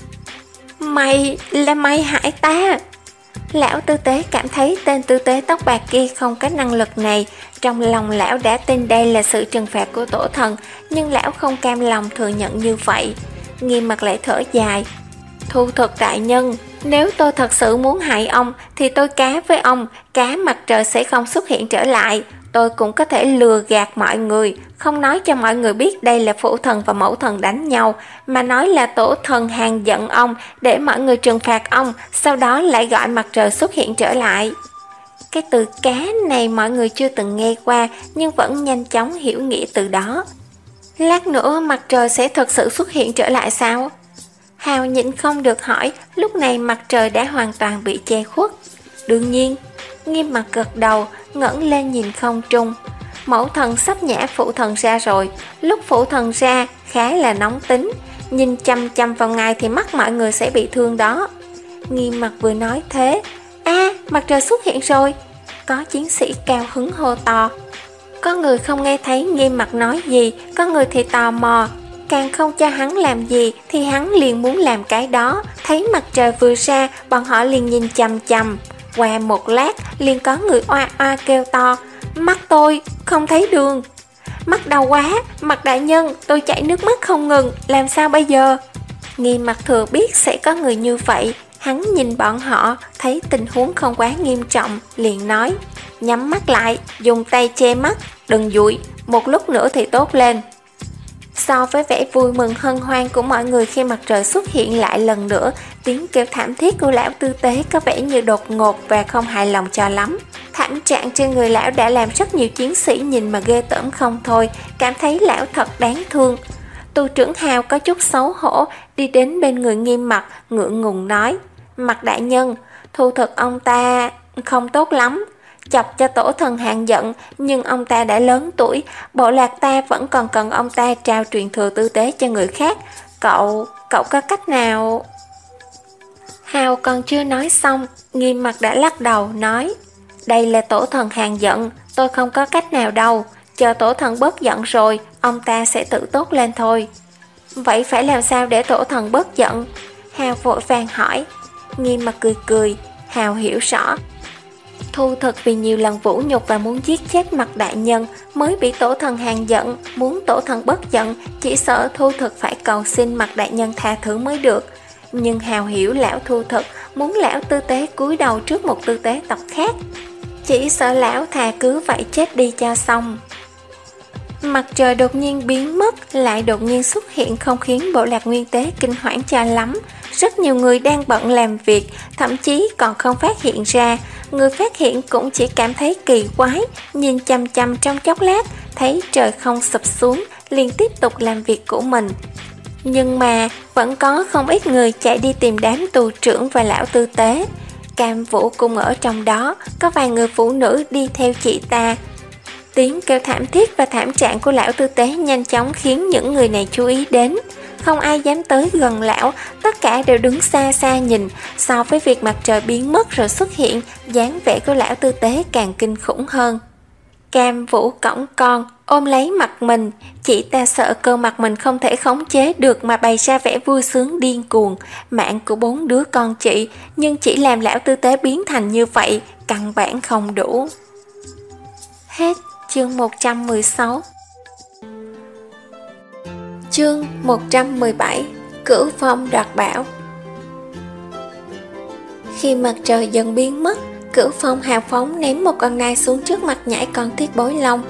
Mày, là mày hại ta! Lão tư tế cảm thấy tên tư tế tóc bạc kia không có năng lực này. Trong lòng lão đã tin đây là sự trừng phạt của tổ thần, nhưng lão không cam lòng thừa nhận như vậy. Nghiêm mặt lại thở dài. Thu Thực đại nhân, nếu tôi thật sự muốn hại ông thì tôi cá với ông, cá mặt trời sẽ không xuất hiện trở lại. Tôi cũng có thể lừa gạt mọi người, không nói cho mọi người biết đây là phụ thần và mẫu thần đánh nhau, mà nói là tổ thần hàn giận ông để mọi người trừng phạt ông, sau đó lại gọi mặt trời xuất hiện trở lại. Cái từ cá này mọi người chưa từng nghe qua, nhưng vẫn nhanh chóng hiểu nghĩa từ đó. Lát nữa mặt trời sẽ thật sự xuất hiện trở lại sao? Hào nhịn không được hỏi, lúc này mặt trời đã hoàn toàn bị che khuất. Đương nhiên. Nghiêm mặt gật đầu, ngẩng lên nhìn không trung. Mẫu thần sắp nhả phụ thần ra rồi. Lúc phụ thần ra khá là nóng tính, nhìn chăm chăm vào ngài thì mắt mọi người sẽ bị thương đó. Nghiêm mặt vừa nói thế, a à, mặt trời xuất hiện rồi. Có chiến sĩ cao hứng hô to. Có người không nghe thấy Nghiêm mặt nói gì, có người thì tò mò. Càng không cho hắn làm gì thì hắn liền muốn làm cái đó. Thấy mặt trời vừa ra, bọn họ liền nhìn chăm chăm. Qua một lát liền có người oa oa kêu to. Mắt tôi không thấy đường. Mắt đau quá, mặt đại nhân, tôi chảy nước mắt không ngừng, làm sao bây giờ? Nghiêm mặt thừa biết sẽ có người như vậy. Hắn nhìn bọn họ, thấy tình huống không quá nghiêm trọng, liền nói. Nhắm mắt lại, dùng tay che mắt, đừng dụi, một lúc nữa thì tốt lên. So với vẻ vui mừng hân hoan của mọi người khi mặt trời xuất hiện lại lần nữa, tiếng kêu thảm thiết của lão tư tế có vẻ như đột ngột và không hài lòng cho lắm. Thảm trạng trên người lão đã làm rất nhiều chiến sĩ nhìn mà ghê tởm không thôi, cảm thấy lão thật đáng thương. Tu trưởng Hào có chút xấu hổ, đi đến bên người Nghiêm mặt, ngượng ngùng nói. Mặt đại nhân, Thu Thực ông ta không tốt lắm. Chọc cho tổ thần hàn giận, nhưng ông ta đã lớn tuổi, bộ lạc ta vẫn còn cần ông ta trao truyền thừa tư tế cho người khác. Cậu, cậu có cách nào? Hào còn chưa nói xong, Nghiêm mặt đã lắc đầu nói. Đây là tổ thần hàn giận, tôi không có cách nào đâu. Chờ tổ thần bớt giận rồi, ông ta sẽ tự tốt lên thôi. Vậy phải làm sao để tổ thần bớt giận? Hào vội vàng hỏi. Nghiêm mặt cười cười, Hào hiểu rõ. Thu Thực vì nhiều lần vũ nhục và muốn giết chết mặt đại nhân mới bị tổ thần hàn giận, muốn tổ thần bất giận, chỉ sợ Thu Thực phải cầu xin mặt đại nhân tha thứ mới được. Nhưng Hào hiểu lão Thu Thực muốn lão tư tế cúi đầu trước một tư tế tộc khác, chỉ sợ lão thà cứ vậy chết đi cho xong. Mặt trời đột nhiên biến mất, lại đột nhiên xuất hiện không khiến bộ lạc nguyên tế kinh hoảng cho lắm. Rất nhiều người đang bận làm việc, thậm chí còn không phát hiện ra. Người phát hiện cũng chỉ cảm thấy kỳ quái, nhìn chăm chăm trong chốc lát, thấy trời không sụp xuống, liền tiếp tục làm việc của mình. Nhưng mà vẫn có không ít người chạy đi tìm đám tù trưởng và lão tư tế. Cam Vũ cũng ở trong đó, có vài người phụ nữ đi theo chị ta. Tiếng kêu thảm thiết và thảm trạng của lão tư tế nhanh chóng khiến những người này chú ý đến. Không ai dám tới gần lão, tất cả đều đứng xa xa nhìn. So với việc mặt trời biến mất rồi xuất hiện, dáng vẻ của lão tư tế càng kinh khủng hơn. Cam Vũ cõng con, ôm lấy mặt mình. Chị ta sợ cơ mặt mình không thể khống chế được mà bày ra vẻ vui sướng điên cuồng. Mạng của bốn đứa con chị, nhưng chỉ làm lão tư tế biến thành như vậy, căn bản không đủ. Hết chương một trăm mười sáu. Chương một trăm mười bảy. Cửu Phong đoạt bảo. Khi mặt trời dần biến mất, Cửu Phong hào phóng ném một con nai xuống trước mặt nhãi con thiết bối long.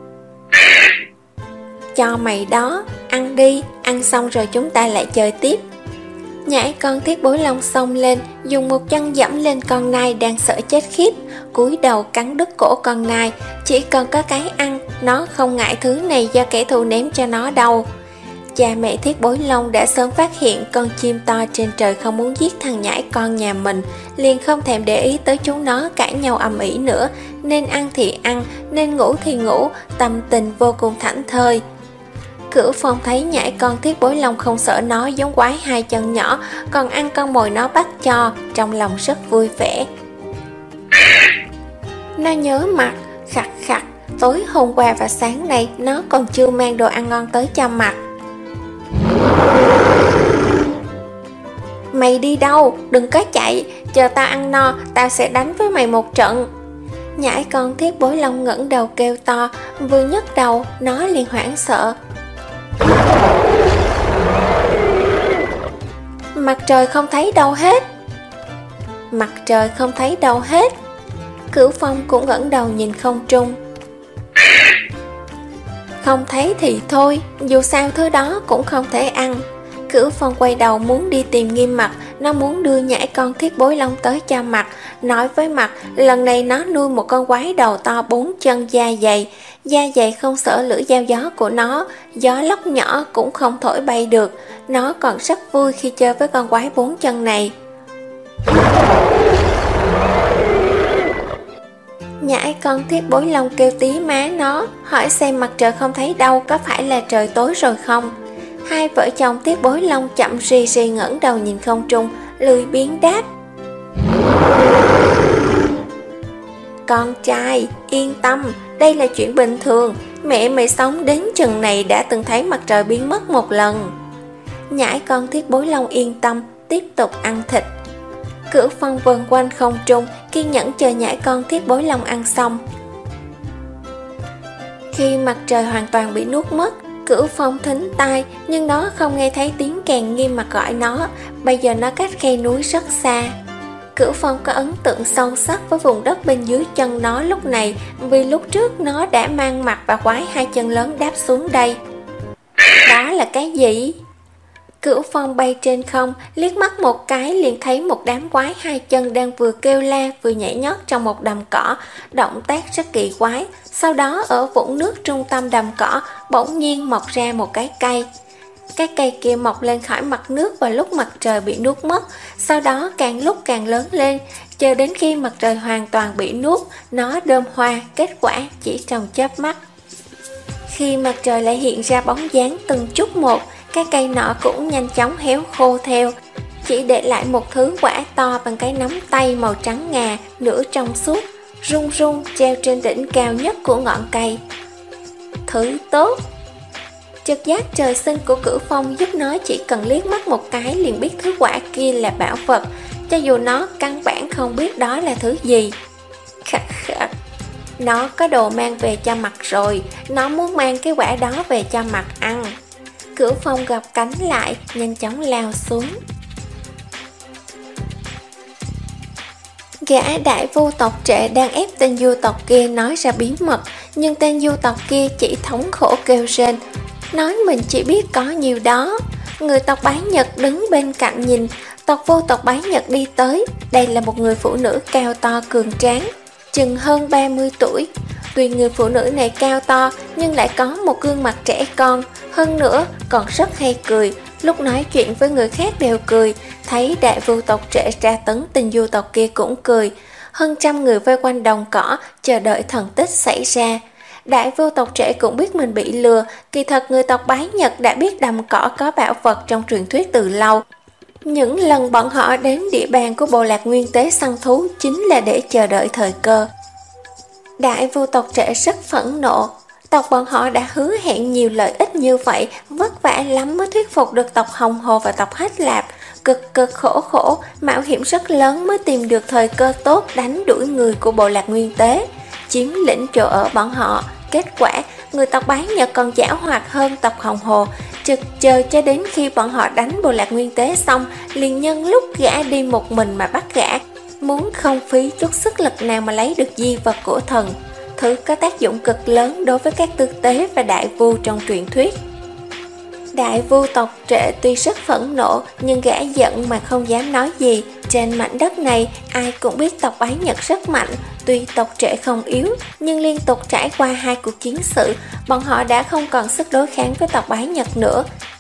Cho mày đó, ăn đi, ăn xong rồi chúng ta lại chơi tiếp. Nhãi con thiết bối long xông lên, dùng một chân dẫm lên con nai đang sợ chết khiếp, cúi đầu cắn đứt cổ con nai. Chỉ cần có cái ăn, nó không ngại thứ này do kẻ thù ném cho nó đâu. Cha mẹ Thiết Bối Long đã sớm phát hiện con chim to trên trời không muốn giết thằng nhãi con nhà mình, liền không thèm để ý tới chúng nó cãi nhau ầm ĩ nữa, nên ăn thì ăn, nên ngủ thì ngủ, tâm tình vô cùng thảnh thơi. Cửu Phong thấy nhãi con Thiết Bối Long không sợ nó giống quái hai chân nhỏ, còn ăn con mồi nó bắt cho, trong lòng rất vui vẻ. Nó nhớ mặt, khặt khặt, tối hôm qua và sáng nay nó còn chưa mang đồ ăn ngon tới cho mặt. Mày đi đâu? Đừng có chạy, chờ tao ăn no, tao sẽ đánh với mày một trận. Nhãi con Thiết Bối Long ngẩng đầu kêu to, vừa nhấc đầu, nó liền hoảng sợ. Mặt trời không thấy đâu hết. Mặt trời không thấy đâu hết. Cửu Phong cũng ngẩng đầu nhìn không trung. Không thấy thì thôi, dù sao thứ đó cũng không thể ăn. Cửu Phong quay đầu muốn đi tìm Nghiêm Mặt, nó muốn đưa nhãi con Thiết Bối Long tới cho Mặt, nói với Mặt lần này nó nuôi một con quái đầu to bốn chân da dày. Da dày không sợ lửa dao gió của nó, gió lốc nhỏ cũng không thổi bay được. Nó còn rất vui khi chơi với con quái bốn chân này. Nhãi con Thiết Bối Long kêu tí má nó, hỏi xem mặt trời không thấy đâu có phải là trời tối rồi không. Hai vợ chồng Thiết Bối Long chậm rì rì ngẩng đầu nhìn không trung, lười biếng đáp. Con trai, yên tâm, đây là chuyện bình thường. Mẹ mày sống đến chừng này đã từng thấy mặt trời biến mất một lần. Nhãi con Thiết Bối Long yên tâm, tiếp tục ăn thịt. Cửu Phong vần quanh không trung, kiên nhẫn chờ nhãi con Thiết Bối Long ăn xong. Khi mặt trời hoàn toàn bị nuốt mất, Cửu Phong thính tai, nhưng nó không nghe thấy tiếng kèn Nghiêm Mặt gọi nó. Bây giờ nó cách khe núi rất xa. Cửu Phong có ấn tượng sâu sắc với vùng đất bên dưới chân nó lúc này, vì lúc trước nó đã mang Mặt và quái hai chân lớn đáp xuống đây. Đó là cái gì? Cửu Phong bay trên không, liếc mắt một cái liền thấy một đám quái hai chân đang vừa kêu la vừa nhảy nhót trong một đầm cỏ, động tác rất kỳ quái. Sau đó ở vũng nước trung tâm đầm cỏ bỗng nhiên mọc ra một cái cây. Cái cây kia mọc lên khỏi mặt nước vào lúc mặt trời bị nuốt mất, sau đó càng lúc càng lớn lên, chờ đến khi mặt trời hoàn toàn bị nuốt, nó đơm hoa, kết quả chỉ trong chớp mắt. Khi mặt trời lại hiện ra bóng dáng từng chút một, cái cây nọ cũng nhanh chóng héo khô theo, chỉ để lại một thứ quả to bằng cái nắm tay màu trắng ngà, nửa trong suốt, rung rung treo trên đỉnh cao nhất của ngọn cây. Thứ tốt. Trực giác trời sinh của Cửu Phong giúp nó chỉ cần liếc mắt một cái liền biết thứ quả kia là bảo vật, cho dù nó căn bản không biết đó là thứ gì. Khắc khắc. Nó có đồ mang về cho Mặt rồi, nó muốn mang cái quả đó về cho Mặt ăn. Cửu Phong gập cánh lại, nhanh chóng lao xuống. Gã đại vu tộc Trệ đang ép tên du tộc kia nói ra bí mật, nhưng tên du tộc kia chỉ thống khổ kêu rên, nói mình chỉ biết có nhiều đó. Người tộc Bái Nhật đứng bên cạnh nhìn, tộc vô tộc Bái Nhật đi tới. Đây là một người phụ nữ cao to cường tráng, chừng hơn ba mươi tuổi. Tuy người phụ nữ này cao to nhưng lại có một gương mặt trẻ con, hơn nữa còn rất hay cười, lúc nói chuyện với người khác đều cười. Thấy đại vu tộc Trệ tra tấn tên du tộc kia cũng cười. Hơn trăm người vây quanh đồng cỏ chờ đợi thần tích xảy ra. Đại vu tộc Trệ cũng biết mình bị lừa, kỳ thật người tộc Bái Nhật đã biết đầm cỏ có bảo vật trong truyền thuyết từ lâu. Những lần bọn họ đến địa bàn của Bộ Lạc Nguyên Tế săn thú chính là để chờ đợi thời cơ. Đại vu tộc Trệ rất phẫn nộ, tộc bọn họ đã hứa hẹn nhiều lợi ích như vậy, vất vả lắm mới thuyết phục được tộc Hồng Hồ và tộc Hách Lạp, cực cực khổ khổ, mạo hiểm rất lớn mới tìm được thời cơ tốt đánh đuổi người của Bộ Lạc Nguyên Tế, chiếm lĩnh chỗ ở bọn họ. Kết quả, người tộc Bái Nhật còn giảo hoạt hơn tộc Hồng Hồ, trực chờ cho đến khi bọn họ đánh Bộ Lạc Nguyên Tế xong, liền nhân lúc gã đi một mình mà bắt gã, muốn không phí chút sức lực nào mà lấy được di vật của thần, thứ có tác dụng cực lớn đối với các tư tế và đại vu trong truyền thuyết. Đại vu tộc Trệ tuy rất phẫn nộ, nhưng gã giận mà không dám nói gì. Trên mảnh đất này, ai cũng biết tộc Bái Nhật rất mạnh. Tuy tộc Trệ không yếu, nhưng liên tục trải qua hai cuộc chiến sự, bọn họ đã không còn sức đối kháng với tộc Bái Nhật nữa.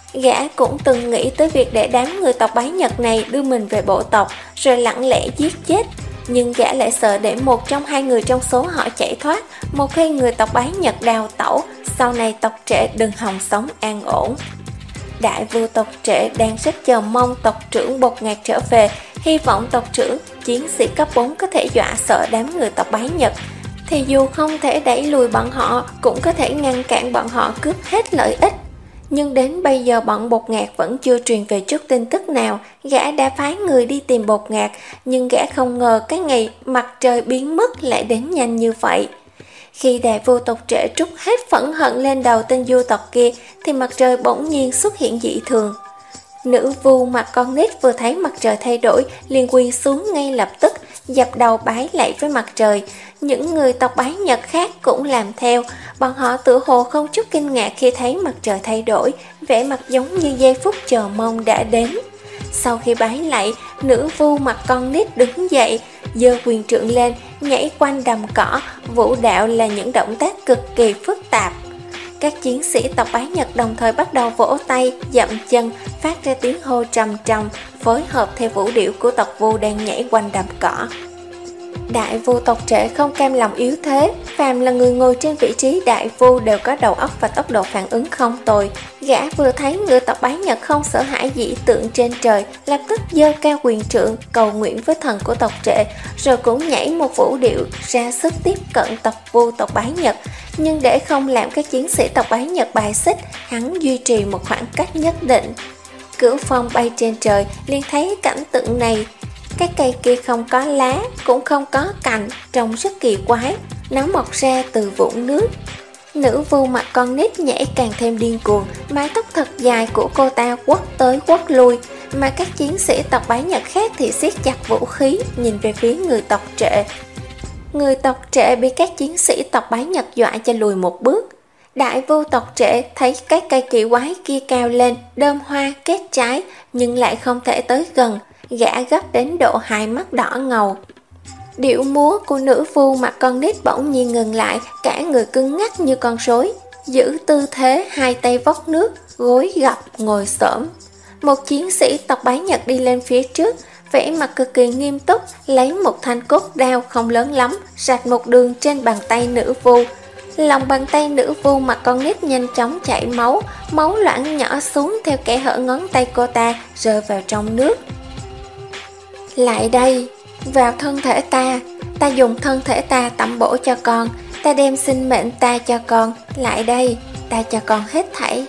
Gã cũng từng nghĩ tới việc để đám người tộc Bái Nhật này đưa mình về bộ tộc rồi lặng lẽ giết chết. Nhưng gã lại sợ để một trong hai người trong số họ chạy thoát. Một khi người tộc Bái Nhật đào tẩu, sau này tộc Trệ đừng hòng sống an ổn. Đại vua tộc Trệ đang rất chờ mong tộc trưởng Bột Ngạt trở về, hy vọng tộc trưởng chiến sĩ cấp bốn có thể dọa sợ đám người tộc Bái Nhật. Thì dù không thể đẩy lùi bọn họ, cũng có thể ngăn cản bọn họ cướp hết lợi ích. Nhưng đến bây giờ bọn Bột Ngạt vẫn chưa truyền về chút tin tức nào. Gã đã phái người đi tìm Bột Ngạt, nhưng gã không ngờ cái ngày mặt trời biến mất lại đến nhanh như vậy. Khi đại vua tộc Trệ trút hết phẫn hận lên đầu tên vua tộc kia, thì mặt trời bỗng nhiên xuất hiện dị thường. Nữ vua mặt con nít vừa thấy mặt trời thay đổi, liền quỳ xuống ngay lập tức, dập đầu bái lạy với mặt trời. Những người tộc Bái Nhật khác cũng làm theo. Bọn họ tựa hồ không chút kinh ngạc khi thấy mặt trời thay đổi, vẻ mặt giống như giây phút chờ mong đã đến. Sau khi bái lạy, nữ vua mặt con nít đứng dậy, giơ quyền trượng lên, nhảy quanh đầm cỏ. Vũ đạo là những động tác cực kỳ phức tạp. Các chiến sĩ tộc Bái Nhật đồng thời bắt đầu vỗ tay, dậm chân, phát ra tiếng hô trầm trầm, phối hợp theo vũ điệu của tộc vua đang nhảy quanh đầm cỏ. Đại vua tộc Trệ không cam lòng yếu thế. Phàm là người ngồi trên vị trí đại vua đều có đầu óc và tốc độ phản ứng không tồi. Gã vừa thấy người tộc Bái Nhật không sợ hãi dị tượng trên trời, lập tức giơ cao quyền trượng cầu nguyện với thần của tộc Trệ, rồi cũng nhảy một vũ điệu ra sức tiếp cận tộc vua tộc Bái Nhật. Nhưng để không làm các chiến sĩ tộc Bái Nhật bài xích, hắn duy trì một khoảng cách nhất định. Cửu Phong bay trên trời liền thấy cảnh tượng này. Cái cây kia không có lá, cũng không có cành, trông rất kỳ quái. Nó mọc ra từ vũng nước. Nữ vua mặt con nít nhảy càng thêm điên cuồng, mái tóc thật dài của cô ta quất tới quất lui. Mà các chiến sĩ tộc Bái Nhật khác thì siết chặt vũ khí, nhìn về phía người tộc Trệ. Người tộc Trệ bị các chiến sĩ tộc Bái Nhật dọa cho lùi một bước. Đại vua tộc Trệ thấy cái cây kỳ quái kia cao lên, đơm hoa kết trái, nhưng lại không thể tới gần. Gã gấp đến độ hai mắt đỏ ngầu. Điệu múa của nữ vua mặt con nít bỗng nhiên ngừng lại, cả người cứng ngắc như con rối, giữ tư thế hai tay vót nước, gối gập ngồi xổm. Một chiến sĩ tộc Bái Nhật đi lên phía trước, vẻ mặt cực kỳ nghiêm túc, lấy một thanh cốt đao không lớn lắm, rạch một đường trên bàn tay nữ vua. Lòng bàn tay nữ vua mặt con nít nhanh chóng chảy máu, máu loãng nhỏ xuống theo kẽ hở ngón tay cô ta, rơi vào trong nước. Lại đây, vào thân thể ta, ta dùng thân thể ta tẩm bổ cho con, ta đem sinh mệnh ta cho con, lại đây, ta cho con hết thảy.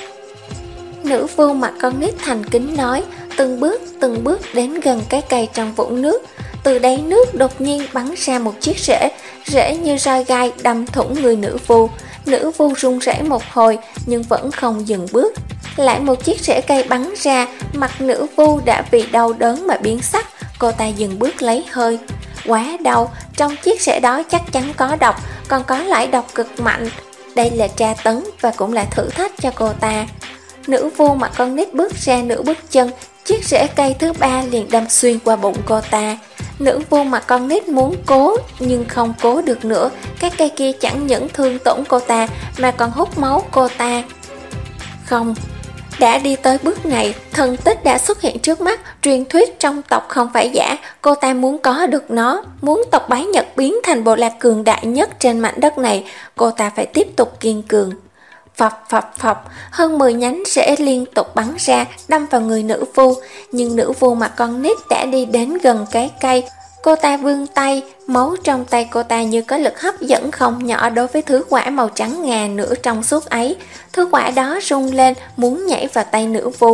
Nữ vua mặt con nít thành kính nói, từng bước từng bước đến gần cái cây trong vũng nước. Từ đáy nước đột nhiên bắn ra một chiếc rễ, rễ như roi gai đâm thủng người nữ vua. Nữ vua run rẩy một hồi nhưng vẫn không dừng bước. Lại một chiếc rễ cây bắn ra, mặt nữ vua đã vì đau đớn mà biến sắc. Cô ta dừng bước lấy hơi. Quá đau, trong chiếc rễ đó chắc chắn có độc, còn có loại độc cực mạnh. Đây là tra tấn và cũng là thử thách cho cô ta. Nữ vua mặt con nít bước ra nửa bước chân, chiếc rễ cây thứ ba liền đâm xuyên qua bụng cô ta. Nữ vua mặt con nít muốn cố nhưng không cố được nữa. Cái cây kia chẳng những thương tổn cô ta mà còn hút máu cô ta. Không, đã đi tới bước này, thần tích đã xuất hiện trước mắt. Truyền thuyết trong tộc không phải giả, cô ta muốn có được nó. Muốn tộc Bái Nhật biến thành bộ lạc cường đại nhất trên mảnh đất này, cô ta phải tiếp tục kiên cường. Phập phập phập, hơn mười nhánh rễ liên tục bắn ra, đâm vào người nữ vua. Nhưng nữ vua mặt con nít đã đi đến gần cái cây. Cô ta vươn tay, máu trong tay cô ta như có lực hấp dẫn không nhỏ đối với thứ quả màu trắng ngà nửa trong suốt ấy. Thứ quả đó rung lên, muốn nhảy vào tay nữ vua.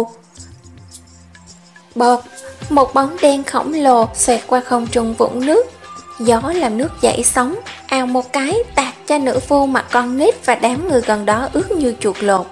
Bọt, một bóng đen khổng lồ xoẹt qua không trung vũng nước. Gió làm nước dậy sóng, ào một cái tạt cho nữ vua mặt con nít và đám người gần đó ướt như chuột lột.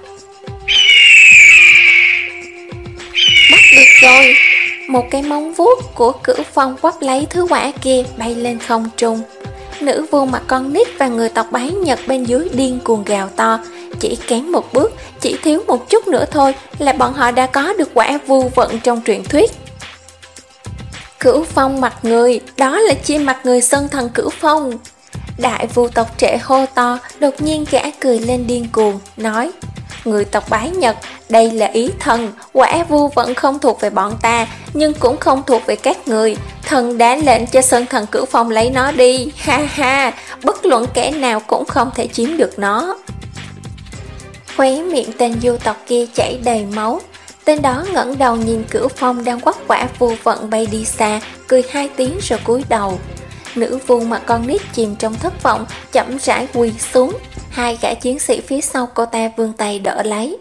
Bắt được rồi! Một cái móng vuốt của Cửu Phong quắp lấy thứ quả kia bay lên không trung. Nữ vua mặt con nít và người tộc Bái Nhật bên dưới điên cuồng gào to. Chỉ kém một bước, chỉ thiếu một chút nữa thôi là bọn họ đã có được quả vưu vận trong truyền thuyết. Cửu Phong mặt người, đó là chim mặt người sơn thần Cửu Phong. Đại vua tộc Trệ hô to, đột nhiên gã cười lên điên cuồng, nói: người tộc Bái Nhật, đây là ý thần, quả vu vẫn không thuộc về bọn ta, nhưng cũng không thuộc về các người. Thần đã lệnh cho Sơn Thần Cửu Phong lấy nó đi, ha ha, bất luận kẻ nào cũng không thể chiếm được nó. Khóe miệng tên du tộc kia chảy đầy máu. Tên đó ngẩng đầu nhìn Cửu Phong đang quắt quả vu vận bay đi xa, cười hai tiếng rồi cúi đầu. Nữ vu mà con nít chìm trong thất vọng, chậm rãi quỳ xuống. Hai gã chiến sĩ phía sau cô ta vươn tay đỡ lấy.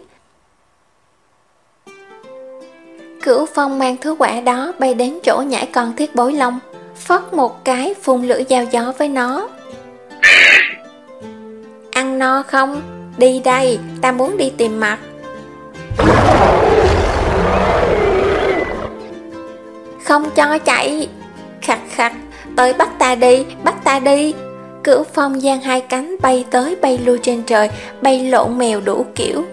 Cửu Phong mang thứ quả đó bay đến chỗ nhãi con Thiết Bối Long, phất một cái phun lưỡi dao gió với nó. Ăn no không? Đi đây, ta muốn đi tìm mặt. Không cho chạy. Khặt khặt, tới bắt ta đi, bắt ta đi. Cửu Phong giang hai cánh bay tới bay lui trên trời, bay lộn mèo đủ kiểu.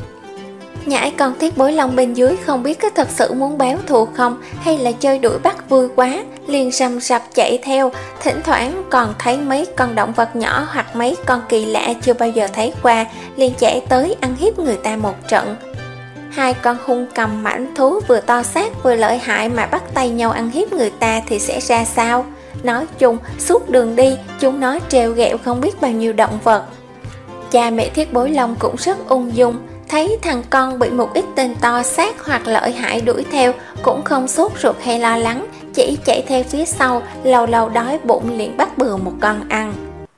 Nhãi con Thiết Bối Long bên dưới không biết có thật sự muốn báo thù không, hay là chơi đuổi bắt vui quá, liền rầm rập chạy theo. Thỉnh thoảng còn thấy mấy con động vật nhỏ hoặc mấy con kỳ lạ chưa bao giờ thấy qua, liền chạy tới ăn hiếp người ta một trận. Hai con hung cầm mãnh thú vừa to xác vừa lợi hại mà bắt tay nhau ăn hiếp người ta thì sẽ ra sao? Nói chung, suốt đường đi, chúng nó trêu ghẹo không biết bao nhiêu động vật. Cha mẹ Thiết Bối Long cũng rất ung dung, thấy thằng con bị một ít tên to xác hoặc lợi hại đuổi theo, cũng không sốt ruột hay lo lắng, chỉ chạy theo phía sau, lâu lâu đói bụng liền bắt bừa một con ăn.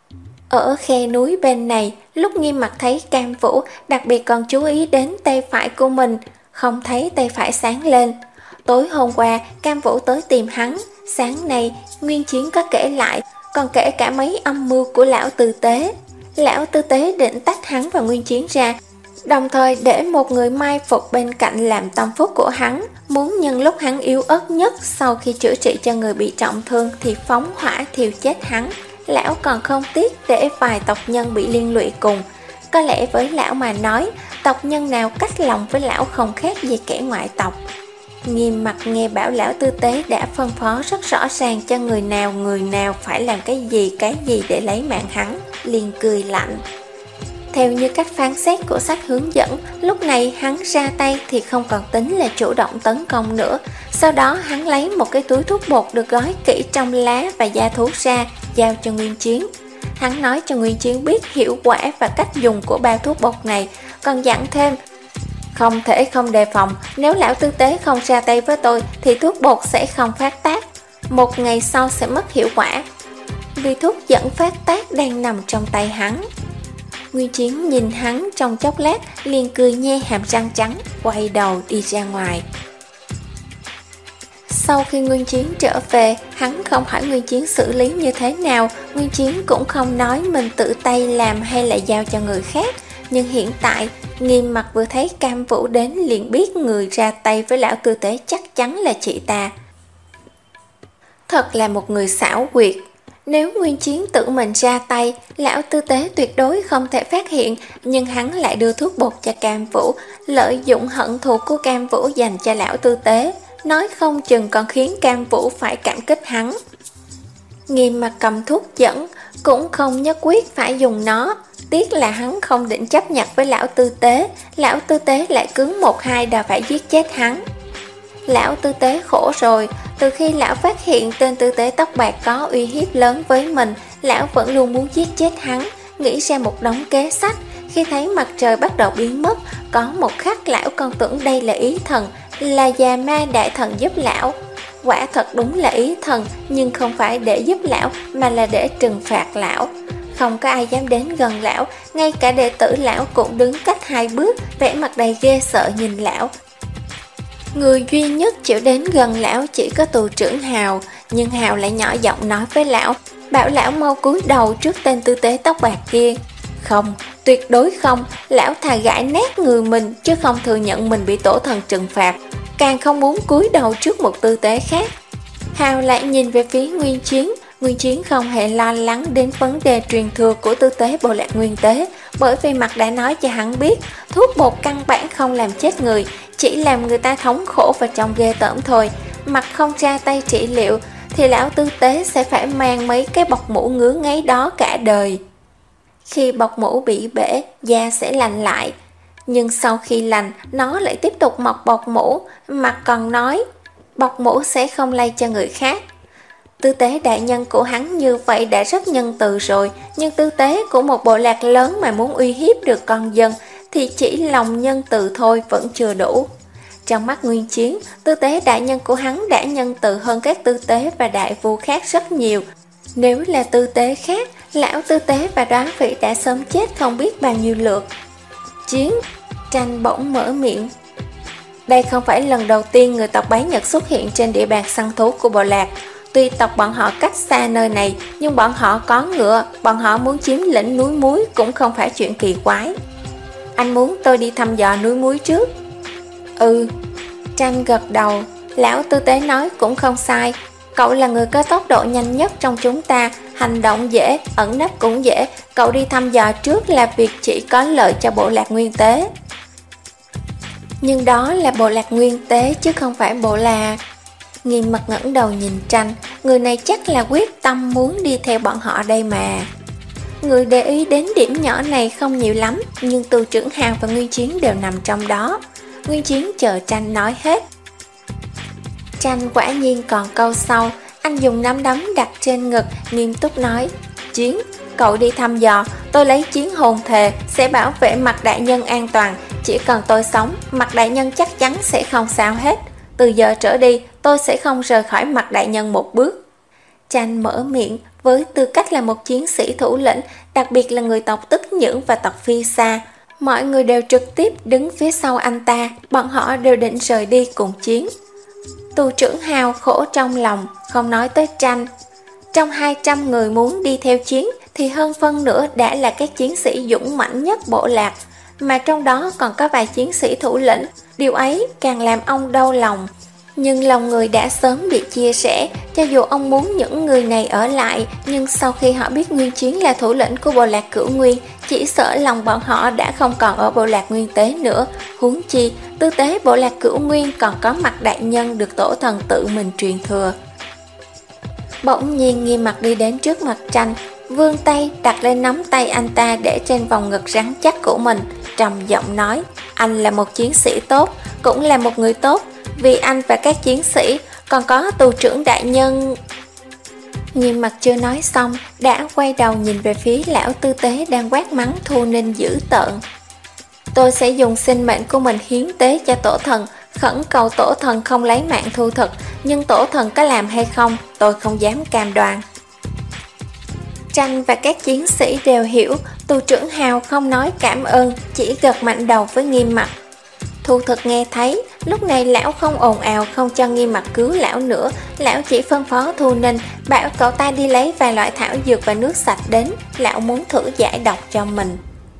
Ở khe núi bên này, lúc Nghiêm Mặc thấy Cam Vũ, đặc biệt còn chú ý đến tay phải của mình, không thấy tay phải sáng lên. Tối hôm qua, Cam Vũ tới tìm hắn, sáng nay Nguyên Chiến có kể lại, còn kể cả mấy âm mưu của lão tư tế. Lão tư tế định tách hắn và Nguyên Chiến ra, đồng thời để một người mai phục bên cạnh làm tâm phúc của hắn, muốn nhân lúc hắn yếu ớt nhất sau khi chữa trị cho người bị trọng thương thì phóng hỏa thiêu chết hắn. Lão còn không tiếc để vài tộc nhân bị liên lụy cùng. Có lẽ với lão mà nói, tộc nhân nào cách lòng với lão không khác gì kẻ ngoại tộc. Nghiêm Mặc nghe bảo lão tư tế đã phân phó rất rõ ràng cho người nào người nào phải làm cái gì cái gì để lấy mạng hắn, liền cười lạnh. Theo như cách phán xét của sách hướng dẫn, lúc này hắn ra tay thì không còn tính là chủ động tấn công nữa. Sau đó hắn lấy một cái túi thuốc bột được gói kỹ trong lá và da thú ra, giao cho Nguyên Chiến. Hắn nói cho Nguyên Chiến biết hiệu quả và cách dùng của bao thuốc bột này, còn dặn thêm: không thể không đề phòng, nếu lão tư tế không ra tay với tôi thì thuốc bột sẽ không phát tác, một ngày sau sẽ mất hiệu quả. Vì thuốc dẫn phát tác đang nằm trong tay hắn. Nguyên Chiến nhìn hắn trong chốc lát, liền cười nhe hàm răng trắng, quay đầu đi ra ngoài. Sau khi Nguyên Chiến trở về, hắn không hỏi Nguyên Chiến xử lý như thế nào, Nguyên Chiến cũng không nói mình tự tay làm hay là giao cho người khác. Nhưng hiện tại, Nghiêm Mặc vừa thấy Cam Vũ đến liền biết người ra tay với lão tư tế chắc chắn là chị ta. Thật là một người xảo quyệt. Nếu Nguyên Chiến tự mình ra tay, lão tư tế tuyệt đối không thể phát hiện, nhưng hắn lại đưa thuốc bột cho Cam Vũ, lợi dụng hận thù của Cam Vũ dành cho lão tư tế, nói không chừng còn khiến Cam Vũ phải cảm kích hắn. Nghiêm Mặc cầm thuốc dẫn, cũng không nhất quyết phải dùng nó, tiếc là hắn không định chấp nhận với lão tư tế, lão tư tế lại cứng một hai đòi phải giết chết hắn. Lão tư tế khổ rồi, từ khi lão phát hiện tên tư tế tóc bạc có uy hiếp lớn với mình, lão vẫn luôn muốn giết chết hắn, nghĩ ra một đống kế sách. Khi thấy mặt trời bắt đầu biến mất, có một khắc lão còn tưởng đây là ý thần, là già ma đại thần giúp lão. Quả thật đúng là ý thần, nhưng không phải để giúp lão mà là để trừng phạt lão. Không có ai dám đến gần lão, ngay cả đệ tử lão cũng đứng cách hai bước, vẻ mặt đầy ghê sợ nhìn lão. Người duy nhất chịu đến gần lão chỉ có tù trưởng Hào, nhưng Hào lại nhỏ giọng nói với lão, bảo lão mau cúi đầu trước tên tư tế tóc bạc kia. Không, tuyệt đối không, lão thà gãi nát người mình chứ không thừa nhận mình bị tổ thần trừng phạt, càng không muốn cúi đầu trước một tư tế khác. Hào lại nhìn về phía Nguyên Chiến. Nguyên Chiến không hề lo lắng đến vấn đề truyền thừa của tư tế Bộ Lạc Nguyên Tế, bởi vì Mặt đã nói cho hắn biết thuốc bột căn bản không làm chết người, chỉ làm người ta thống khổ và trông ghê tởm thôi. Mặt không ra tay trị liệu thì lão tư tế sẽ phải mang mấy cái bọc mũ ngứa ngáy đó cả đời. Khi bọc mũ bị bể, da sẽ lành lại. Nhưng sau khi lành, nó lại tiếp tục mọc bọc mũ, mặt còn nói, bọc mũ sẽ không lây cho người khác. Tư tế đại nhân của hắn như vậy đã rất nhân từ rồi, nhưng tư tế của một bộ lạc lớn mà muốn uy hiếp được con dân thì chỉ lòng nhân từ thôi vẫn chưa đủ. Trong mắt Nguyên Chiến, tư tế đại nhân của hắn đã nhân từ hơn các tư tế và đại vu khác rất nhiều. Nếu là tư tế khác, lão tư tế và đoán vị đã sớm chết không biết bao nhiêu lượt. Chiến, Tranh bỗng mở miệng. Đây không phải lần đầu tiên người tộc Bái Nhật xuất hiện trên địa bàn săn thú của bộ lạc. Tuy tộc bọn họ cách xa nơi này, nhưng bọn họ có ngựa, bọn họ muốn chiếm lĩnh núi muối cũng không phải chuyện kỳ quái. Anh muốn tôi đi thăm dò núi muối trước? Ừ. Tranh gật đầu. Lão tư tế nói cũng không sai. Cậu là người có tốc độ nhanh nhất trong chúng ta, hành động dễ, ẩn nấp cũng dễ. Cậu đi thăm dò trước là việc chỉ có lợi cho bộ lạc Nguyên Tế. Nhưng đó là bộ lạc Nguyên Tế chứ không phải bộ lạc. Nghiêm mặt ngẩng đầu nhìn Tranh, người này chắc là quyết tâm muốn đi theo bọn họ đây mà. Người để ý đến điểm nhỏ này không nhiều lắm, nhưng Từ Trưởng Hào và Nguyên Chiến đều nằm trong đó. Nguyên Chiến chờ Tranh nói hết. Tranh quả nhiên còn câu sau, anh dùng nắm đấm đặt trên ngực, nghiêm túc nói, Chiến, cậu đi thăm dò, tôi lấy chiến hồn thề, sẽ bảo vệ Mặt đại nhân an toàn, chỉ cần tôi sống, Mặt đại nhân chắc chắn sẽ không sao hết. Từ giờ trở đi, tôi sẽ không rời khỏi Mặt đại nhân một bước. Tranh mở miệng, với tư cách là một chiến sĩ thủ lĩnh, đặc biệt là người tộc Tức Nhưỡng và tộc Phi Sa, mọi người đều trực tiếp đứng phía sau anh ta, bọn họ đều định rời đi cùng Chiến. Tù Trưởng Hào khổ trong lòng, không nói tới Tranh. Trong hai trăm người muốn đi theo Chiến thì hơn phân nửa đã là các chiến sĩ dũng mãnh nhất bộ lạc, mà trong đó còn có vài chiến sĩ thủ lĩnh, điều ấy càng làm ông đau lòng. Nhưng lòng người đã sớm bị chia sẻ, cho dù ông muốn những người này ở lại, nhưng sau khi họ biết Nguyên Chiến là thủ lĩnh của bộ lạc Cửu Nguyên, chỉ sợ lòng bọn họ đã không còn ở bộ lạc Nguyên Tế nữa. Huống chi, tư tế bộ lạc Cửu Nguyên còn có Mặt đại nhân được tổ thần tự mình truyền thừa. Bỗng nhiên Nghiêm Mặt đi đến trước mặt Tranh, vươn tay đặt lên nắm tay anh ta để trên vòng ngực rắn chắc của mình, trầm giọng nói, anh là một chiến sĩ tốt, cũng là một người tốt, vì anh và các chiến sĩ, còn có tù trưởng đại nhân. Nghiêm Mặt chưa nói xong, đã quay đầu nhìn về phía lão tư tế đang quát mắng Thu Ninh dữ tợn. Tôi sẽ dùng sinh mệnh của mình hiến tế cho tổ thần, khẩn cầu tổ thần không lấy mạng Thu Thực, nhưng tổ thần có làm hay không, tôi không dám cam đoan. Tranh và các chiến sĩ đều hiểu, tù trưởng Hào không nói cảm ơn, chỉ gật mạnh đầu với Nghiêm Mặt. Thu Thực nghe thấy, lúc này lão không ồn ào không cho Nghiêm Mặt cứu lão nữa, lão chỉ phân phó Thu Ninh, bảo cậu ta đi lấy vài loại thảo dược và nước sạch đến, lão muốn thử giải độc cho mình.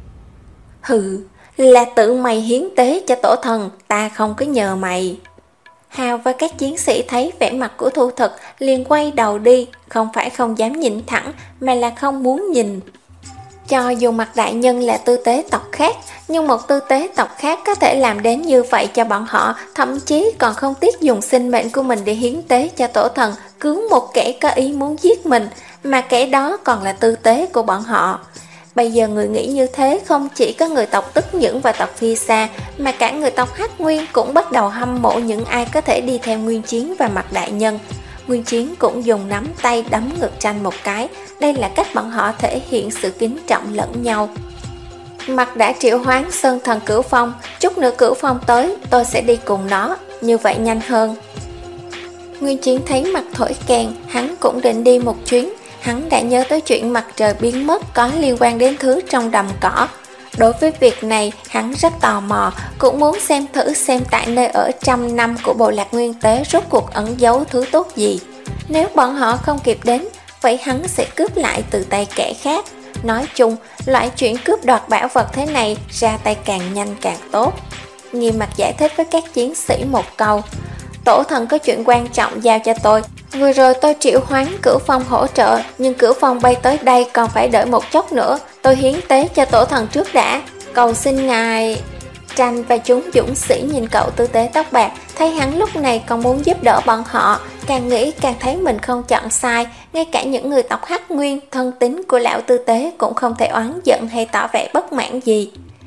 Hừ, là tự mày hiến tế cho tổ thần, ta không có nhờ mày. Hào và các chiến sĩ thấy vẻ mặt của Thu Thực liền quay đầu đi, không phải không dám nhìn thẳng, mà là không muốn nhìn. Cho dù Mặt đại nhân là tư tế tộc khác, nhưng một tư tế tộc khác có thể làm đến như vậy cho bọn họ, thậm chí còn không tiếc dùng sinh mệnh của mình để hiến tế cho tổ thần, cứu một kẻ có ý muốn giết mình, mà kẻ đó còn là tư tế của bọn họ. Bây giờ người nghĩ như thế không chỉ có người tộc Tức Nhưỡng và tộc Phi Sa, mà cả người tộc Hắc Nguyên cũng bắt đầu hâm mộ những ai có thể đi theo Nguyên Chiến và Mặt đại nhân. Nguyên Chiến cũng dùng nắm tay đấm ngực Tranh một cái, đây là cách bọn họ thể hiện sự kính trọng lẫn nhau. Mặt đã triệu hoán Sơn Thần Cửu Phong, chút nữa Cửu Phong tới, tôi sẽ đi cùng nó, như vậy nhanh hơn. Nguyên Chiến thấy Mặt thổi kèn, hắn cũng định đi một chuyến, hắn đã nhớ tới chuyện mặt trời biến mất có liên quan đến thứ trong đầm cỏ. Đối với việc này, hắn rất tò mò, cũng muốn xem thử xem tại nơi ở trăm năm của bộ lạc Nguyên Tế rốt cuộc ẩn giấu thứ tốt gì. Nếu bọn họ không kịp đến, vậy hắn sẽ cướp lại từ tay kẻ khác. Nói chung, loại chuyện cướp đoạt bảo vật thế này ra tay càng nhanh càng tốt. Nghiêm Mặt giải thích với các chiến sĩ một câu, tổ thần có chuyện quan trọng giao cho tôi. Vừa rồi tôi triệu hoán Cửu Phong hỗ trợ, nhưng Cửu Phong bay tới đây còn phải đợi một chốc nữa, tôi hiến tế cho tổ thần trước đã, cầu xin ngài. Tranh và chúng dũng sĩ nhìn cậu tư tế tóc bạc, thấy hắn lúc này còn muốn giúp đỡ bọn họ, càng nghĩ càng thấy mình không chọn sai, ngay cả những người tộc Hắc Nguyên thân tín của lão tư tế cũng không thể oán giận hay tỏ vẻ bất mãn gì.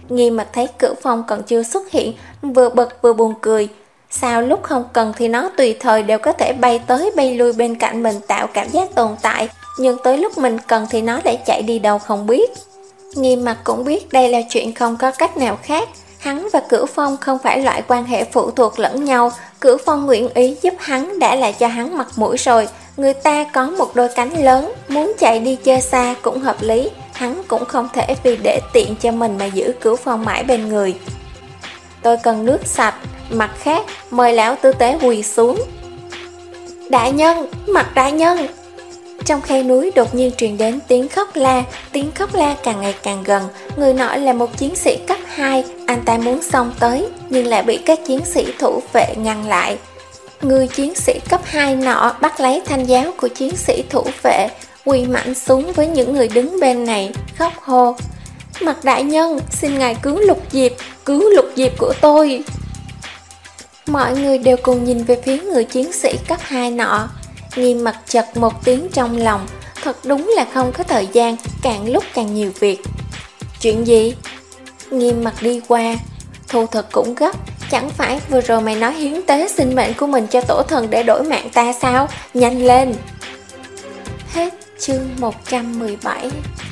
Nghiêm Mặt thấy Cửu Phong còn chưa xuất hiện, vừa bực vừa buồn cười. Sao lúc không cần thì nó tùy thời đều có thể bay tới bay lui bên cạnh mình tạo cảm giác tồn tại, nhưng tới lúc mình cần thì nó lại chạy đi đâu không biết. Nghiêm Mặt cũng biết đây là chuyện không có cách nào khác. Hắn và Cửu Phong không phải loại quan hệ phụ thuộc lẫn nhau. Cửu Phong nguyện ý giúp hắn đã là cho hắn mặt mũi rồi. Người ta có một đôi cánh lớn, muốn chạy đi chơi xa cũng hợp lý. Hắn cũng không thể vì để tiện cho mình mà giữ Cửu Phong mãi bên người. Tôi cần nước sạch. Mặt khác, mời lão tư tế quỳ xuống. Đại nhân, Mặt đại nhân. Trong khe núi đột nhiên truyền đến tiếng khóc la. Tiếng khóc la càng ngày càng gần. Người nọ là một chiến sĩ cấp hai. Anh ta muốn xông tới, nhưng lại bị các chiến sĩ thủ vệ ngăn lại. Người chiến sĩ cấp hai nọ bắt lấy thanh giáo của chiến sĩ thủ vệ, quỳ mạnh xuống với những người đứng bên này, khóc hô: Mặt đại nhân, xin ngài cứu Lục Diệp, cứu Lục Diệp của tôi. Mọi người đều cùng nhìn về phía người chiến sĩ cấp hai nọ. Nghiêm Mặt chật một tiếng trong lòng, thật đúng là không có thời gian, càng lúc càng nhiều việc. Chuyện gì? Nghiêm Mặt đi qua. Thu Thực cũng gấp. Chẳng phải vừa rồi mày nói hiến tế sinh mệnh của mình cho tổ thần để đổi mạng ta sao? Nhanh lên! Hết chương một trăm mười bảy.